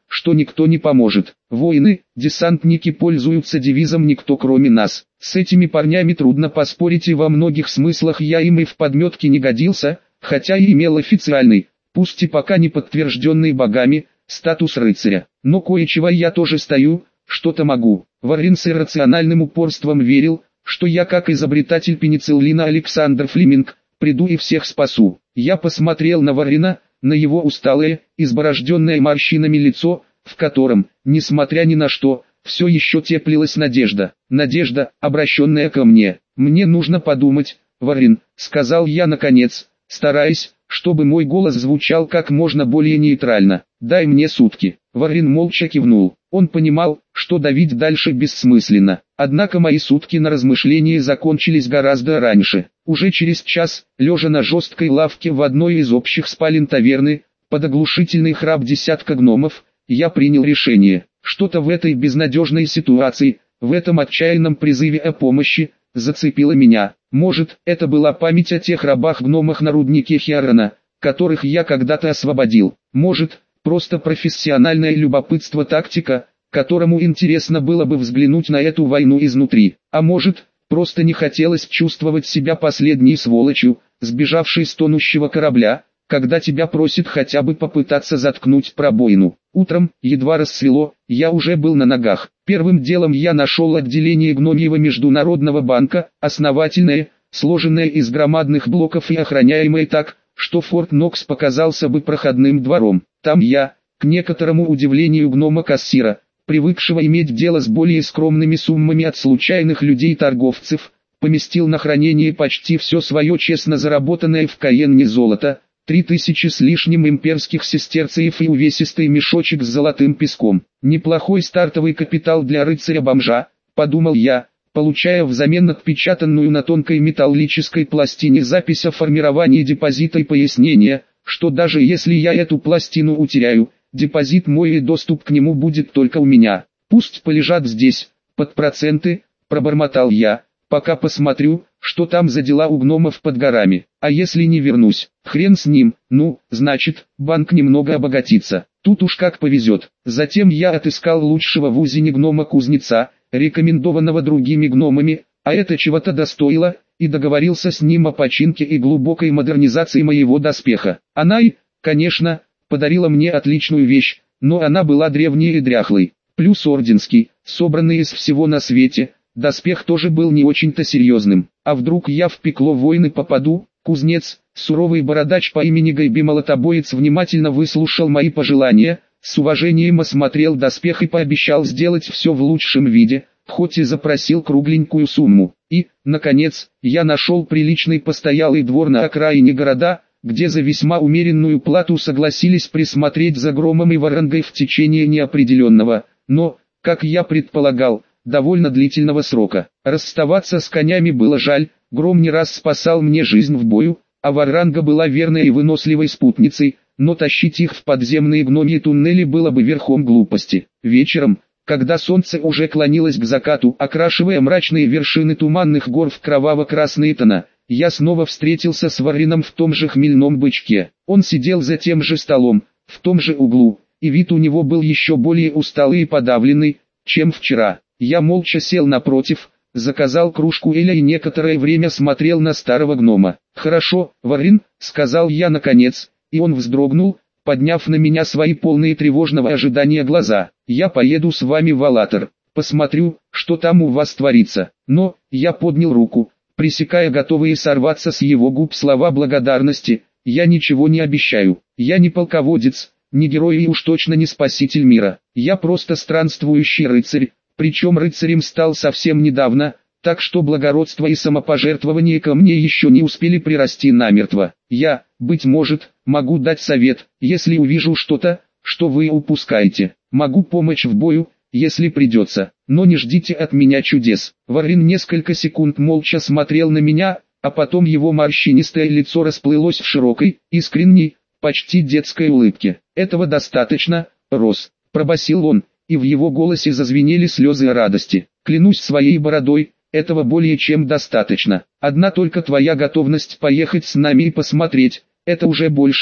что никто не поможет. Воины, десантники пользуются девизом «никто кроме нас». С этими парнями трудно поспорить, и во многих смыслах я им и в подметке не годился, хотя и имел официальный, пусть и пока не подтвержденный богами, статус рыцаря. Но кое-чего я тоже стою, что-то могу. Варрин с иррациональным упорством верил, что я, как изобретатель пенициллина Александр Флеминг, приду и всех спасу. Я посмотрел на Варрина, на его усталое, изборожденное морщинами лицо, в котором, несмотря ни на что, все еще теплилась надежда. Надежда, обращенная ко мне. «Мне нужно подумать, Варрин», — сказал я наконец, стараясь, чтобы мой голос звучал как можно более нейтрально. «Дай мне сутки». Варрин молча кивнул. Он понимал, что давить дальше бессмысленно. Однако мои сутки на размышление закончились гораздо раньше. Уже через час, лежа на жесткой лавке в одной из общих спален таверны, под оглушительный храп десятка гномов, я принял решение. Что-то в этой безнадежной ситуации, в этом отчаянном призыве о помощи, зацепило меня. Может, это была память о тех рабах-гномах на руднике Хиарана, которых я когда-то освободил. Может, просто профессиональное любопытство, тактика, которому интересно было бы взглянуть на эту войну изнутри. А может, просто не хотелось чувствовать себя последней сволочью, сбежавшей с тонущего корабля, когда тебя просят хотя бы попытаться заткнуть пробоину. Утром, едва рассвело, я уже был на ногах. Первым делом я нашел отделение Гномьего международного банка, основательное, сложенное из громадных блоков и охраняемое так, что Форт Нокс показался бы проходным двором. Там я, к некоторому удивлению гнома-кассира, привыкшего иметь дело с более скромными суммами от случайных людей-торговцев, поместил на хранение почти все свое честно заработанное в Каенне золото, три тысячи с лишним имперских сестерцев и увесистый мешочек с золотым песком. Неплохой стартовый капитал для рыцаря-бомжа, подумал я, получая взамен отпечатанную на тонкой металлической пластине запись о формировании депозита и пояснение, что даже если я эту пластину утеряю, депозит мой и доступ к нему будет только у меня. Пусть полежат здесь, под проценты, пробормотал я, пока посмотрю, что там за дела у гномов под горами. А если не вернусь, хрен с ним, ну, значит, банк немного обогатится. Тут уж как повезет. Затем я отыскал лучшего в Узине гнома-кузнеца, рекомендованного другими гномами, а это чего-то достоило, и договорился с ним о починке и глубокой модернизации моего доспеха. Она и, конечно, подарила мне отличную вещь, но она была древней и дряхлой. Плюс орденский, собранный из всего на свете, доспех тоже был не очень-то серьезным. А вдруг я в пекло войны попаду? Кузнец, суровый бородач по имени Гайби Молотобоец внимательно выслушал мои пожелания, с уважением осмотрел доспех и пообещал сделать все в лучшем виде, хоть и запросил кругленькую сумму. И, наконец, я нашел приличный постоялый двор на окраине города, где за весьма умеренную плату согласились присмотреть за Громом и Варангой в течение неопределенного, но, как я предполагал, довольно длительного срока. Расставаться с конями было жаль, Гром не раз спасал мне жизнь в бою, а Варанга была верной и выносливой спутницей, но тащить их в подземные гномьи туннели было бы верхом глупости. Вечером, когда солнце уже клонилось к закату, окрашивая мрачные вершины туманных гор в кроваво-красные тона, я снова встретился с Варрином в том же хмельном бычке. Он сидел за тем же столом, в том же углу, и вид у него был еще более усталый и подавленный, чем вчера. Я молча сел напротив, заказал кружку эля и некоторое время смотрел на старого гнома. «Хорошо, Варрин», — сказал я наконец, и он вздрогнул, подняв на меня свои полные тревожного ожидания глаза. «Я поеду с вами в Алатор, посмотрю, что там у вас творится». Но, я поднял руку, пресекая готовые сорваться с его губ слова благодарности, «я ничего не обещаю, я не полководец, не герой и уж точно не спаситель мира, я просто странствующий рыцарь». Причем рыцарем стал совсем недавно, так что благородство и самопожертвование ко мне еще не успели прирасти намертво. Я, быть может, могу дать совет, если увижу что-то, что вы упускаете. Могу помочь в бою, если придется, но не ждите от меня чудес. Варрин несколько секунд молча смотрел на меня, а потом его морщинистое лицо расплылось в широкой, искренней, почти детской улыбке. «Этого достаточно, Рос», — пробасил он, и в его голосе зазвенели слезы радости. «Клянусь своей бородой, этого более чем достаточно. Одна только твоя готовность поехать с нами и посмотреть, это уже больше,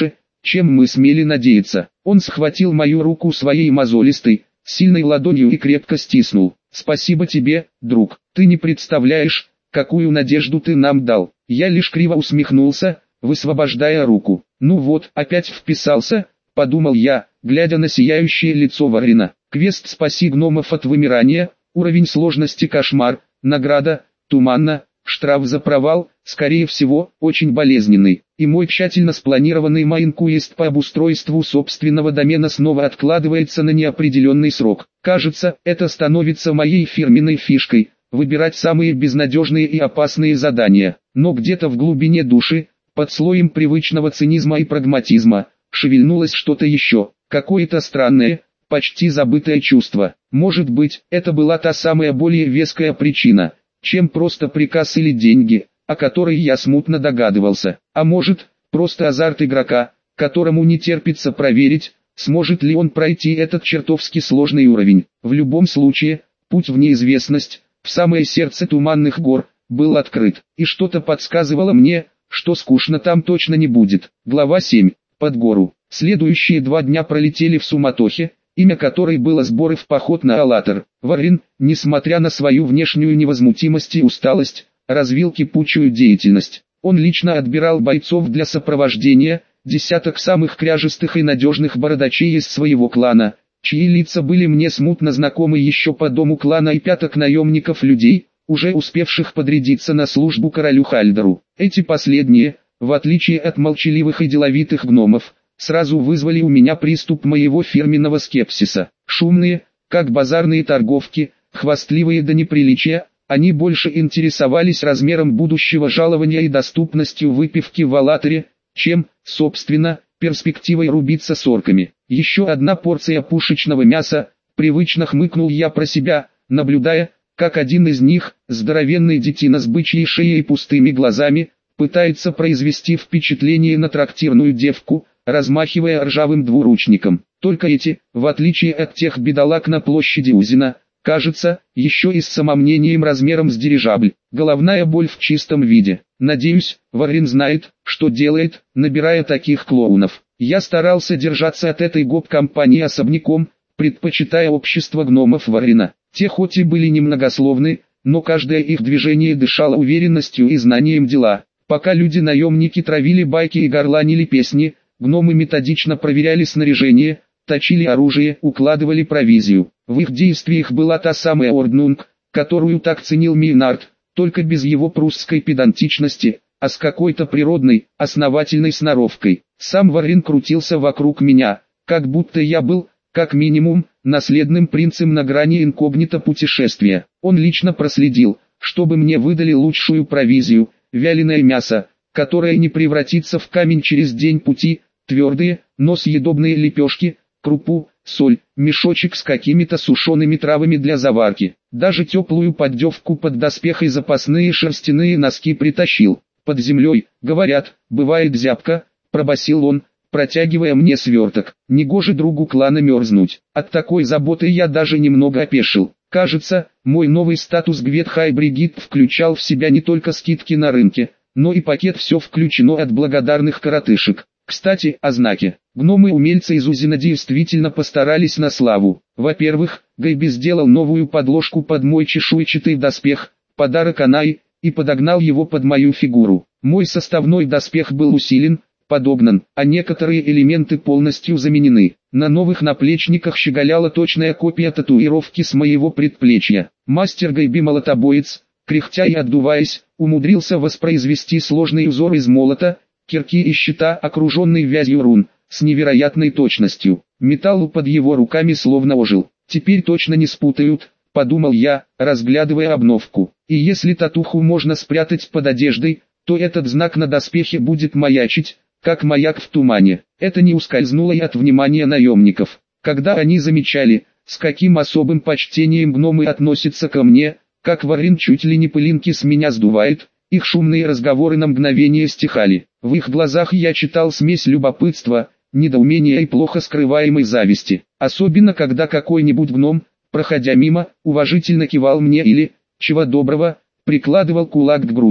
чем мы смели надеяться. Он схватил мою руку своей мозолистой, сильной ладонью и крепко стиснул. «Спасибо тебе, друг, ты не представляешь, какую надежду ты нам дал». Я лишь криво усмехнулся, высвобождая руку. «Ну вот, опять вписался», — подумал я, глядя на сияющее лицо Варрина. Квест «Спаси гномов от вымирания», уровень сложности «Кошмар», награда «Туманно», штраф за провал, скорее всего, очень болезненный. И мой тщательно спланированный майн-квест по обустройству собственного домена снова откладывается на неопределенный срок. Кажется, это становится моей фирменной фишкой — выбирать самые безнадежные и опасные задания. Но где-то в глубине души, под слоем привычного цинизма и прагматизма, шевельнулось что-то еще, какое-то странное, почти забытое чувство. Может быть, это была та самая более веская причина, чем просто приказ или деньги, о которой я смутно догадывался. А может, просто азарт игрока, которому не терпится проверить, сможет ли он пройти этот чертовски сложный уровень. В любом случае, путь в неизвестность, в самое сердце туманных гор, был открыт, и что-то подсказывало мне, что скучно там точно не будет. Глава семь. Под гору. Следующие два дня пролетели в суматохе, имя которой было «Сборы в поход на Алатор». Варрин, несмотря на свою внешнюю невозмутимость и усталость, развил кипучую деятельность. Он лично отбирал бойцов для сопровождения, десяток самых кряжестых и надежных бородачей из своего клана, чьи лица были мне смутно знакомы еще по дому клана, и пяток наемников людей, уже успевших подрядиться на службу королю Хальдеру. Эти последние, в отличие от молчаливых и деловитых гномов, сразу вызвали у меня приступ моего фирменного скепсиса. Шумные, как базарные торговки, хвастливые до неприличия, они больше интересовались размером будущего жалования и доступностью выпивки в Алаторе, чем, собственно, перспективой рубиться с орками. Еще одна порция пушечного мяса, привычно хмыкнул я про себя, наблюдая, как один из них, здоровенный детина с бычьей шеей и пустыми глазами, пытается произвести впечатление на трактирную девку, размахивая ржавым двуручником. Только эти, в отличие от тех бедолаг на площади Узина, кажется, еще и с самомнением размером с дирижабль. Головная боль в чистом виде. Надеюсь, Варрин знает, что делает, набирая таких клоунов. Я старался держаться от этой гоп-компании особняком, предпочитая общество гномов Варрина. Те хоть и были немногословны, но каждое их движение дышало уверенностью и знанием дела. Пока люди-наемники травили байки и горланили песни, гномы методично проверяли снаряжение, точили оружие, укладывали провизию. В их действиях была та самая орднунг, которую так ценил Мейнард, только без его прусской педантичности, а с какой-то природной, основательной сноровкой. Сам Варрин крутился вокруг меня, как будто я был, как минимум, наследным принцем на грани инкогнито путешествия. Он лично проследил, чтобы мне выдали лучшую провизию, вяленое мясо, которое не превратится в камень через день пути, твердые, но съедобные лепешки, крупу, соль, мешочек с какими-то сушеными травами для заварки. Даже теплую поддевку под доспех и запасные шерстяные носки притащил. Под землей, говорят, бывает зябко, пробасил он, протягивая мне сверток. Негоже другу клана мерзнуть. От такой заботы я даже немного опешил. Кажется, мой новый статус Гветхай Бригит включал в себя не только скидки на рынке, но и пакет «Все включено» от благодарных коротышек. Кстати, о знаке. Гномы-умельцы из Узина действительно постарались на славу. Во-первых, Гайби сделал новую подложку под мой чешуйчатый доспех, подарок Анай, и подогнал его под мою фигуру. Мой составной доспех был усилен, подогнан, а некоторые элементы полностью заменены. На новых наплечниках щеголяла точная копия татуировки с моего предплечья. Мастер Гайби-молотобоец, кряхтя и отдуваясь, умудрился воспроизвести сложный узор из молота, кирки и щита, окруженный вязью рун, с невероятной точностью. Металл под его руками словно ожил. Теперь точно не спутают, подумал я, разглядывая обновку. И если татуху можно спрятать под одеждой, то этот знак на доспехе будет маячить, как маяк в тумане. Это не ускользнуло и от внимания наемников. Когда они замечали, с каким особым почтением гномы относятся ко мне, как Варрин чуть ли не пылинки с меня сдувает, их шумные разговоры на мгновение стихали. В их глазах я читал смесь любопытства, недоумения и плохо скрываемой зависти. Особенно когда какой-нибудь гном, проходя мимо, уважительно кивал мне или, чего доброго, прикладывал кулак к груди.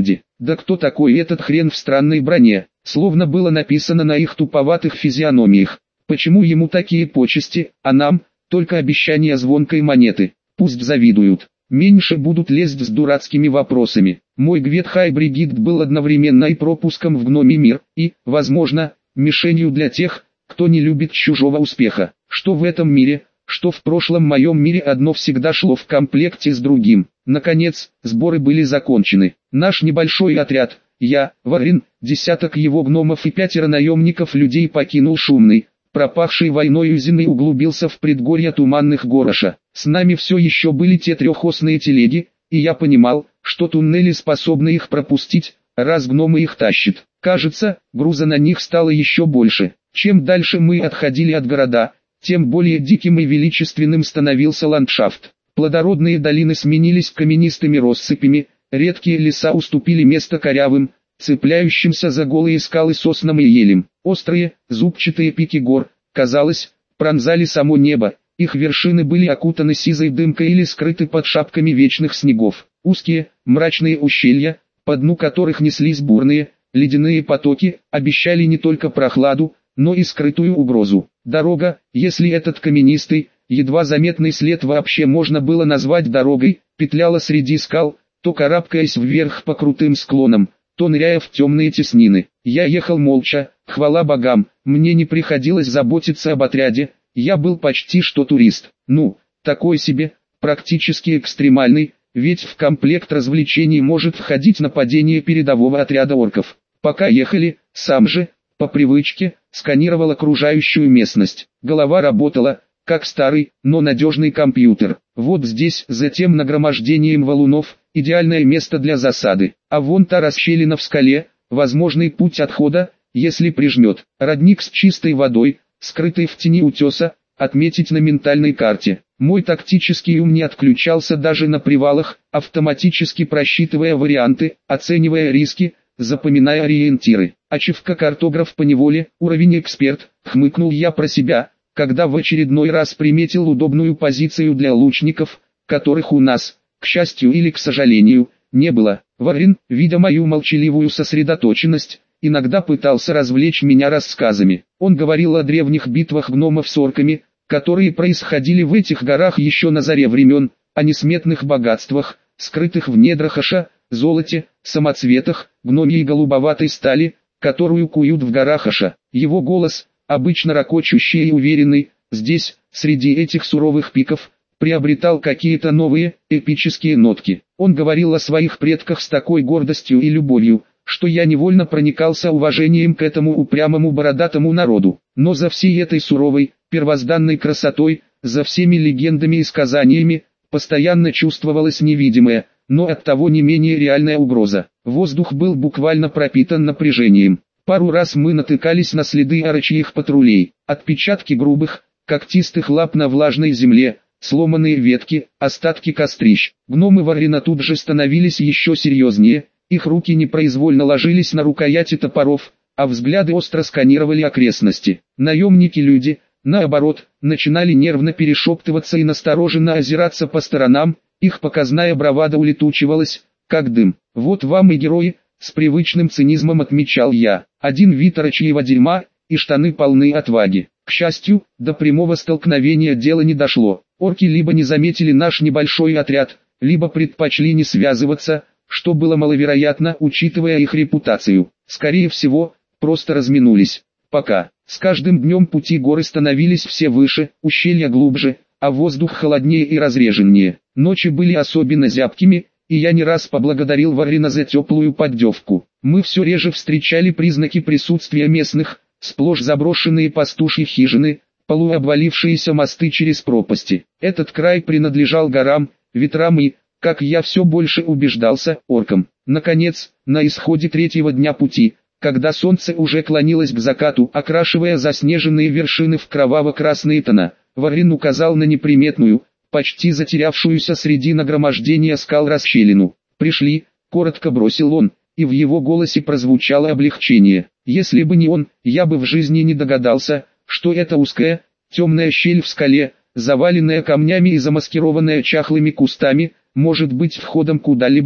Да кто такой этот хрен в странной броне? Словно было написано на их туповатых физиономиях. Почему ему такие почести, а нам только обещания звонкой монеты? Пусть завидуют. Меньше будут лезть с дурацкими вопросами. Мой Гветхай-Бригитт был одновременно и пропуском в гномий мир, и, возможно, мишенью для тех, кто не любит чужого успеха. Что в этом мире, что в прошлом моем мире одно всегда шло в комплекте с другим. Наконец, сборы были закончены. Наш небольшой отряд, я, Варин, десяток его гномов и пятеро наемников людей покинул шумный, пропахший войной узин и углубился в предгорья туманных Гороша. С нами все еще были те трехосные телеги, и я понимал, что туннели способны их пропустить, раз гномы их тащат. Кажется, груза на них стало еще больше. Чем дальше мы отходили от города, тем более диким и величественным становился ландшафт. Плодородные долины сменились каменистыми россыпями, редкие леса уступили место корявым, цепляющимся за голые скалы соснам и елям. Острые, зубчатые пики гор, казалось, пронзали само небо, их вершины были окутаны сизой дымкой или скрыты под шапками вечных снегов. Узкие, мрачные ущелья, по дну которых неслись бурные, ледяные потоки, обещали не только прохладу, но и скрытую угрозу. Дорога, если этот каменистый, едва заметный след вообще можно было назвать дорогой, петляла среди скал, то карабкаясь вверх по крутым склонам, то ныряя в темные теснины. Я ехал молча, хвала богам, мне не приходилось заботиться об отряде, я был почти что турист. Ну, такой себе, практически экстремальный, ведь в комплект развлечений может входить нападение передового отряда орков. Пока ехали, сам же, по привычке, сканировал окружающую местность. Голова работала, как старый, но надежный компьютер. Вот здесь, за тем нагромождением валунов, идеальное место для засады. А вон та расщелина в скале, возможный путь отхода, если прижмет. Родник с чистой водой, скрытый в тени утеса, отметить на ментальной карте. Мой тактический ум не отключался даже на привалах, автоматически просчитывая варианты, оценивая риски, запоминая ориентиры. Ачивка-картограф поневоле, уровень эксперт, хмыкнул я про себя, когда в очередной раз приметил удобную позицию для лучников, которых у нас, к счастью или к сожалению, не было. Варин, видя мою молчаливую сосредоточенность, иногда пытался развлечь меня рассказами. Он говорил о древних битвах гномов с орками, которые происходили в этих горах еще на заре времен, о несметных богатствах, скрытых в недрах Аша, золоте, самоцветах, гномьей голубоватой стали, которую куют в горах Аша. Его голос, обычно ракочущий и уверенный, здесь, среди этих суровых пиков, приобретал какие-то новые, эпические нотки. Он говорил о своих предках с такой гордостью и любовью, что я невольно проникался уважением к этому упрямому бородатому народу. Но за всей этой суровой, первозданной красотой, за всеми легендами и сказаниями, постоянно чувствовалась невидимая, но оттого не менее реальная угроза. Воздух был буквально пропитан напряжением. Пару раз мы натыкались на следы орочьих патрулей, отпечатки грубых, когтистых лап на влажной земле, сломанные ветки, остатки кострищ. Гномы Варина тут же становились еще серьезнее, их руки непроизвольно ложились на рукояти топоров, а взгляды остро сканировали окрестности. Наемники-люди, наоборот, начинали нервно перешептываться и настороженно озираться по сторонам, их показная бравада улетучивалась, как дым. Вот вам и герои, с привычным цинизмом отмечал я. Один вид орочьего дерьма, и штаны полны отваги. К счастью, до прямого столкновения дело не дошло. Орки либо не заметили наш небольшой отряд, либо предпочли не связываться, что было маловероятно, учитывая их репутацию. Скорее всего, просто разминулись. Пока. С каждым днем пути горы становились все выше, ущелья глубже, а воздух холоднее и разреженнее. Ночи были особенно зябкими, и я не раз поблагодарил Варина за теплую поддевку. Мы все реже встречали признаки присутствия местных, сплошь заброшенные пастушьи хижины, полуобвалившиеся мосты через пропасти. Этот край принадлежал горам, ветрам и, как я все больше убеждался, оркам. Наконец, на исходе третьего дня пути, когда солнце уже клонилось к закату, окрашивая заснеженные вершины в кроваво-красные тона, Варин указал на неприметную, почти затерявшуюся среди нагромождения скал расщелину. «Пришли», — коротко бросил он, и в его голосе прозвучало облегчение. Если бы не он, я бы в жизни не догадался, что эта узкая, темная щель в скале, заваленная камнями и замаскированная чахлыми кустами, может быть входом куда-либо,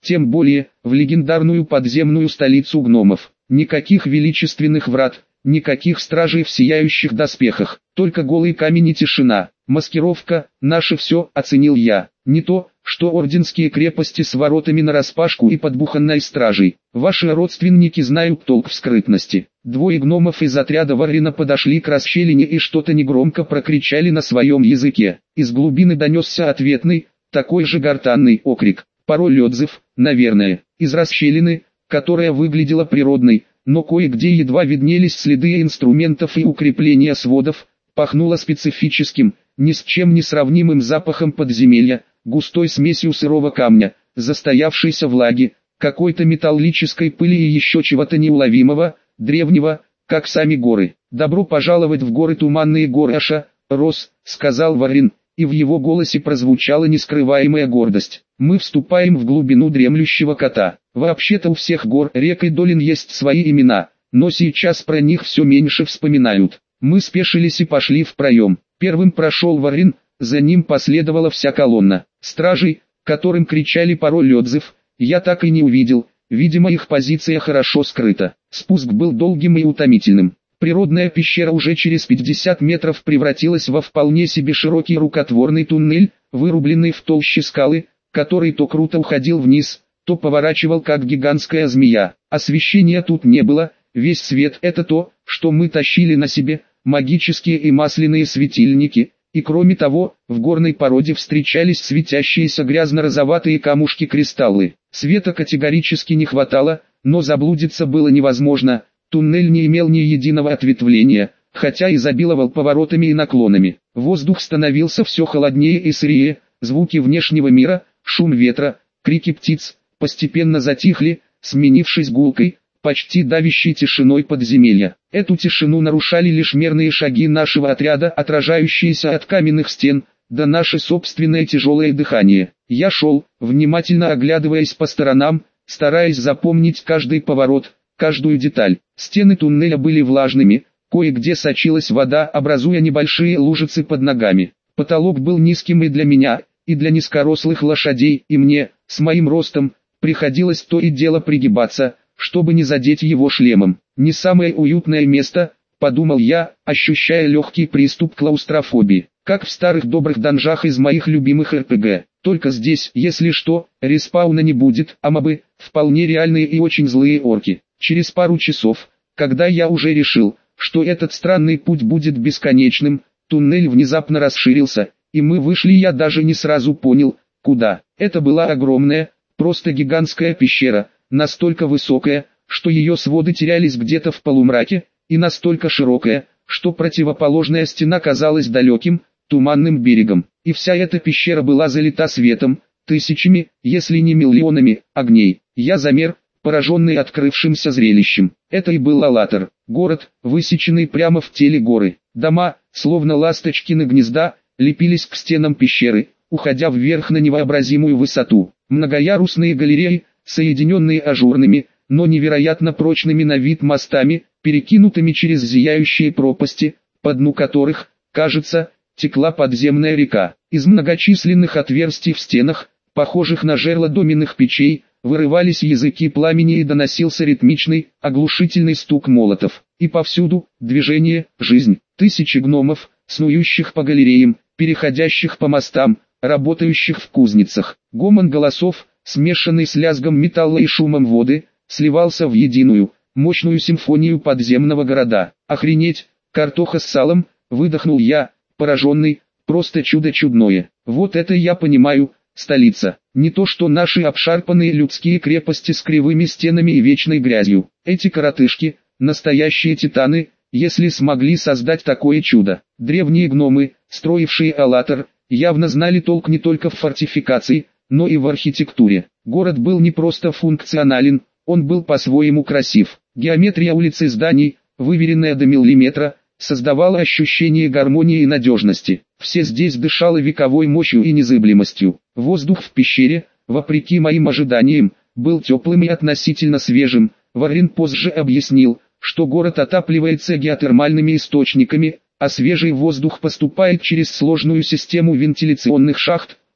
тем более в легендарную подземную столицу гномов. Никаких величественных врат, никаких стражей в сияющих доспехах, только голый камень и тишина. Маскировка – наше все, оценил я. Не то, что орденские крепости с воротами нараспашку и подбуханной стражей. Ваши родственники знают толк в скрытности. Двое гномов из отряда Варрина подошли к расщелине и что-то негромко прокричали на своем языке. Из глубины донесся ответный, такой же гортанный окрик. Пароль отзыв, наверное, из расщелины, которая выглядела природной, но кое-где едва виднелись следы инструментов и укрепления сводов, пахнуло специфическим, ни с чем не сравнимым запахом подземелья, густой смесью сырого камня, застоявшейся влаги, какой-то металлической пыли и еще чего-то неуловимого, древнего, как сами горы. «Добро пожаловать в горы Туманные горы Аша, Рос», — сказал Варрин, и в его голосе прозвучала нескрываемая гордость. «Мы вступаем в глубину дремлющего кота. Вообще-то у всех гор, рек и долин есть свои имена, но сейчас про них все меньше вспоминают». Мы спешились и пошли в проем. Первым прошел Варрин, за ним последовала вся колонна. Стражей, которым кричали пароль отзыв, я так и не увидел, видимо их позиция хорошо скрыта. Спуск был долгим и утомительным. Природная пещера уже через пятьдесят метров превратилась во вполне себе широкий рукотворный туннель, вырубленный в толще скалы, который то круто уходил вниз, то поворачивал как гигантская змея. Освещения тут не было, весь свет — это то, что мы тащили на себе, магические и масляные светильники, и кроме того, в горной породе встречались светящиеся грязно-розоватые камушки-кристаллы. Света категорически не хватало, но заблудиться было невозможно, туннель не имел ни единого ответвления, хотя изобиловал поворотами и наклонами. Воздух становился все холоднее и сырее, звуки внешнего мира, шум ветра, крики птиц, постепенно затихли, сменившись гулкой, почти давящей тишиной подземелья. Эту тишину нарушали лишь мерные шаги нашего отряда, отражающиеся от каменных стен, да наше собственное тяжелое дыхание. Я шел, внимательно оглядываясь по сторонам, стараясь запомнить каждый поворот, каждую деталь. Стены туннеля были влажными, кое-где сочилась вода, образуя небольшие лужицы под ногами. Потолок был низким и для меня, и для низкорослых лошадей, и мне, с моим ростом, приходилось то и дело пригибаться, чтобы не задеть его шлемом. Не самое уютное место, подумал я, ощущая легкий приступ клаустрофобии, как в старых добрых данжах из моих любимых эр пэ гэ. Только здесь, если что, респауна не будет, а мобы, вполне реальные и очень злые орки. Через пару часов, когда я уже решил, что этот странный путь будет бесконечным, туннель внезапно расширился, и мы вышли, я даже не сразу понял, куда. Это была огромная, просто гигантская пещера, настолько высокая, что ее своды терялись где-то в полумраке, и настолько широкая, что противоположная стена казалась далеким, туманным берегом. И вся эта пещера была залита светом, тысячами, если не миллионами, огней. Я замер, пораженный открывшимся зрелищем. Это и был Алатор, город, высеченный прямо в теле горы. Дома, словно ласточкины гнезда, лепились к стенам пещеры, уходя вверх на невообразимую высоту. Многоярусные галереи, соединенные ажурными, но невероятно прочными на вид мостами, перекинутыми через зияющие пропасти, по дну которых, кажется, текла подземная река. Из многочисленных отверстий в стенах, похожих на жерла доменных печей, вырывались языки пламени и доносился ритмичный, оглушительный стук молотов. И повсюду движение, жизнь. Тысячи гномов, снующих по галереям, переходящих по мостам, работающих в кузницах. Гомон голосов, смешанный с лязгом металла и шумом воды, сливался в единую, мощную симфонию подземного города. «Охренеть, картоха с салом!» — выдохнул я, пораженный, просто чудо чудное. Вот это я понимаю, столица. Не то что наши обшарпанные людские крепости с кривыми стенами и вечной грязью. Эти коротышки, настоящие титаны, если смогли создать такое чудо. Древние гномы, строившие Алатор, явно знали толк не только в фортификации, но и в архитектуре. Город был не просто функционален, он был по-своему красив. Геометрия улиц и зданий, выверенная до миллиметра, создавала ощущение гармонии и надежности. Все здесь дышало вековой мощью и незыблемостью. Воздух в пещере, вопреки моим ожиданиям, был теплым и относительно свежим. Варрин позже объяснил, что город отапливается геотермальными источниками, а свежий воздух поступает через сложную систему вентиляционных шахт,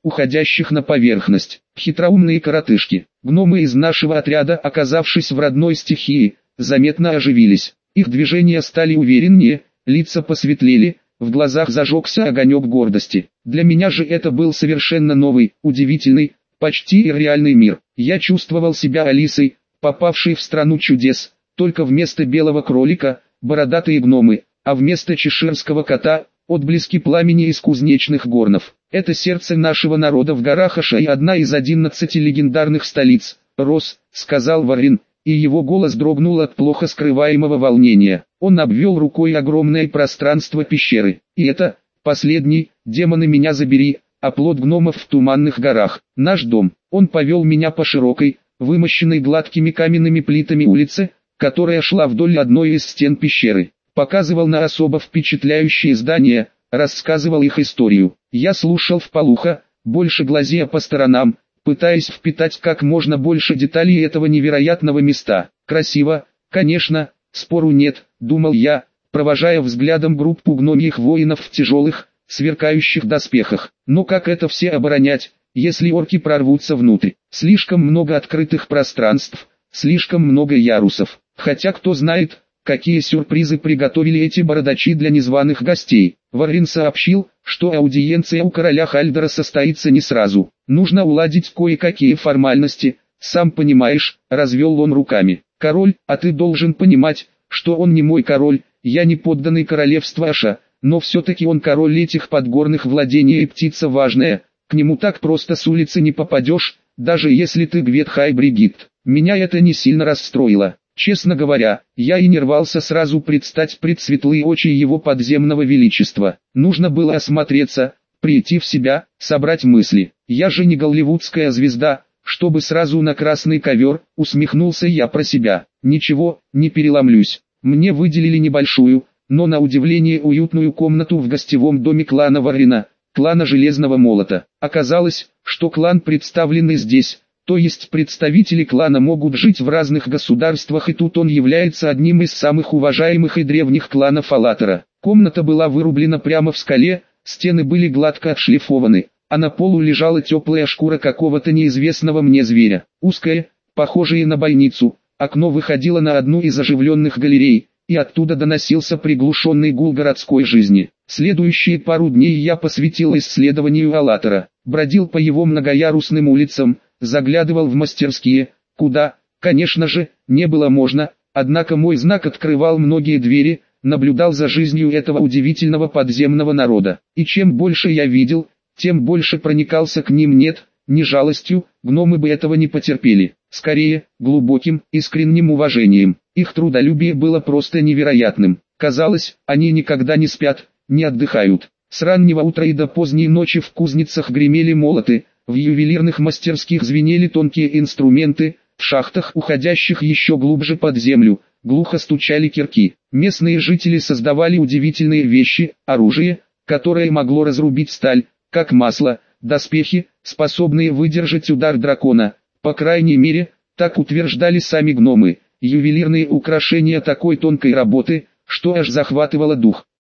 уходящих на поверхность. Хитроумные коротышки. Гномы из нашего отряда, оказавшись в родной стихии, заметно оживились. Их движения стали увереннее, лица посветлели, в глазах зажегся огонек гордости. Для меня же это был совершенно новый, удивительный, почти ирреальный мир. Я чувствовал себя Алисой, попавшей в страну чудес, только вместо белого кролика – бородатые гномы, а вместо чеширского кота – отблески пламени из кузнечных горнов. Это сердце нашего народа в горах Аша и одна из одиннадцати легендарных столиц. «Рос», — сказал Варрин, и его голос дрогнул от плохо скрываемого волнения. Он обвел рукой огромное пространство пещеры. И это, последний, демоны меня забери, оплот гномов в туманных горах. Наш дом. Он повел меня по широкой, вымощенной гладкими каменными плитами улице, которая шла вдоль одной из стен пещеры. Показывал на особо впечатляющие здания, рассказывал их историю. Я слушал вполуха, больше глазея по сторонам, пытаясь впитать как можно больше деталей этого невероятного места. Красиво, конечно, спору нет, думал я, провожая взглядом группу гномьих воинов в тяжелых, сверкающих доспехах. Но как это все оборонять, если орки прорвутся внутрь? Слишком много открытых пространств, слишком много ярусов. Хотя кто знает, какие сюрпризы приготовили эти бородачи для незваных гостей. Варрин сообщил, что аудиенция у короля Хальдера состоится не сразу. Нужно уладить кое-какие формальности, сам понимаешь, развел он руками. Король, а ты должен понимать, что он не мой король, я не подданный королевства Аша, но все-таки он король этих подгорных владений и птица важная, к нему так просто с улицы не попадешь, даже если ты Гветхай Бригитт. Меня это не сильно расстроило. Честно говоря, я и не рвался сразу предстать пред светлые очи его подземного величества. Нужно было осмотреться, прийти в себя, собрать мысли. Я же не голливудская звезда, чтобы сразу на красный ковер, усмехнулся я про себя. Ничего, не переломлюсь. Мне выделили небольшую, но на удивление уютную комнату в гостевом доме клана Варрина, клана Железного Молота. Оказалось, что клан представленный здесь, то есть представители клана могут жить в разных государствах, и тут он является одним из самых уважаемых и древних кланов Аллатора. Комната была вырублена прямо в скале, стены были гладко отшлифованы, а на полу лежала теплая шкура какого-то неизвестного мне зверя. Узкое, похожее на больницу, окно выходило на одну из оживленных галерей, и оттуда доносился приглушенный гул городской жизни. Следующие пару дней я посвятил исследованию Аллатора, бродил по его многоярусным улицам, заглядывал в мастерские, куда, конечно же, не было можно, однако мой знак открывал многие двери, наблюдал за жизнью этого удивительного подземного народа. И чем больше я видел, тем больше проникался к ним. Нет, не жалостью, гномы бы этого не потерпели, скорее, глубоким, искренним уважением. Их трудолюбие было просто невероятным. Казалось, они никогда не спят, не отдыхают. С раннего утра и до поздней ночи в кузницах гремели молоты, в ювелирных мастерских звенели тонкие инструменты, в шахтах, уходящих еще глубже под землю, глухо стучали кирки. Местные жители создавали удивительные вещи, оружие, которое могло разрубить сталь, как масло, доспехи, способные выдержать удар дракона. По крайней мере, так утверждали сами гномы. Ювелирные украшения такой тонкой работы, что аж захватывало дух.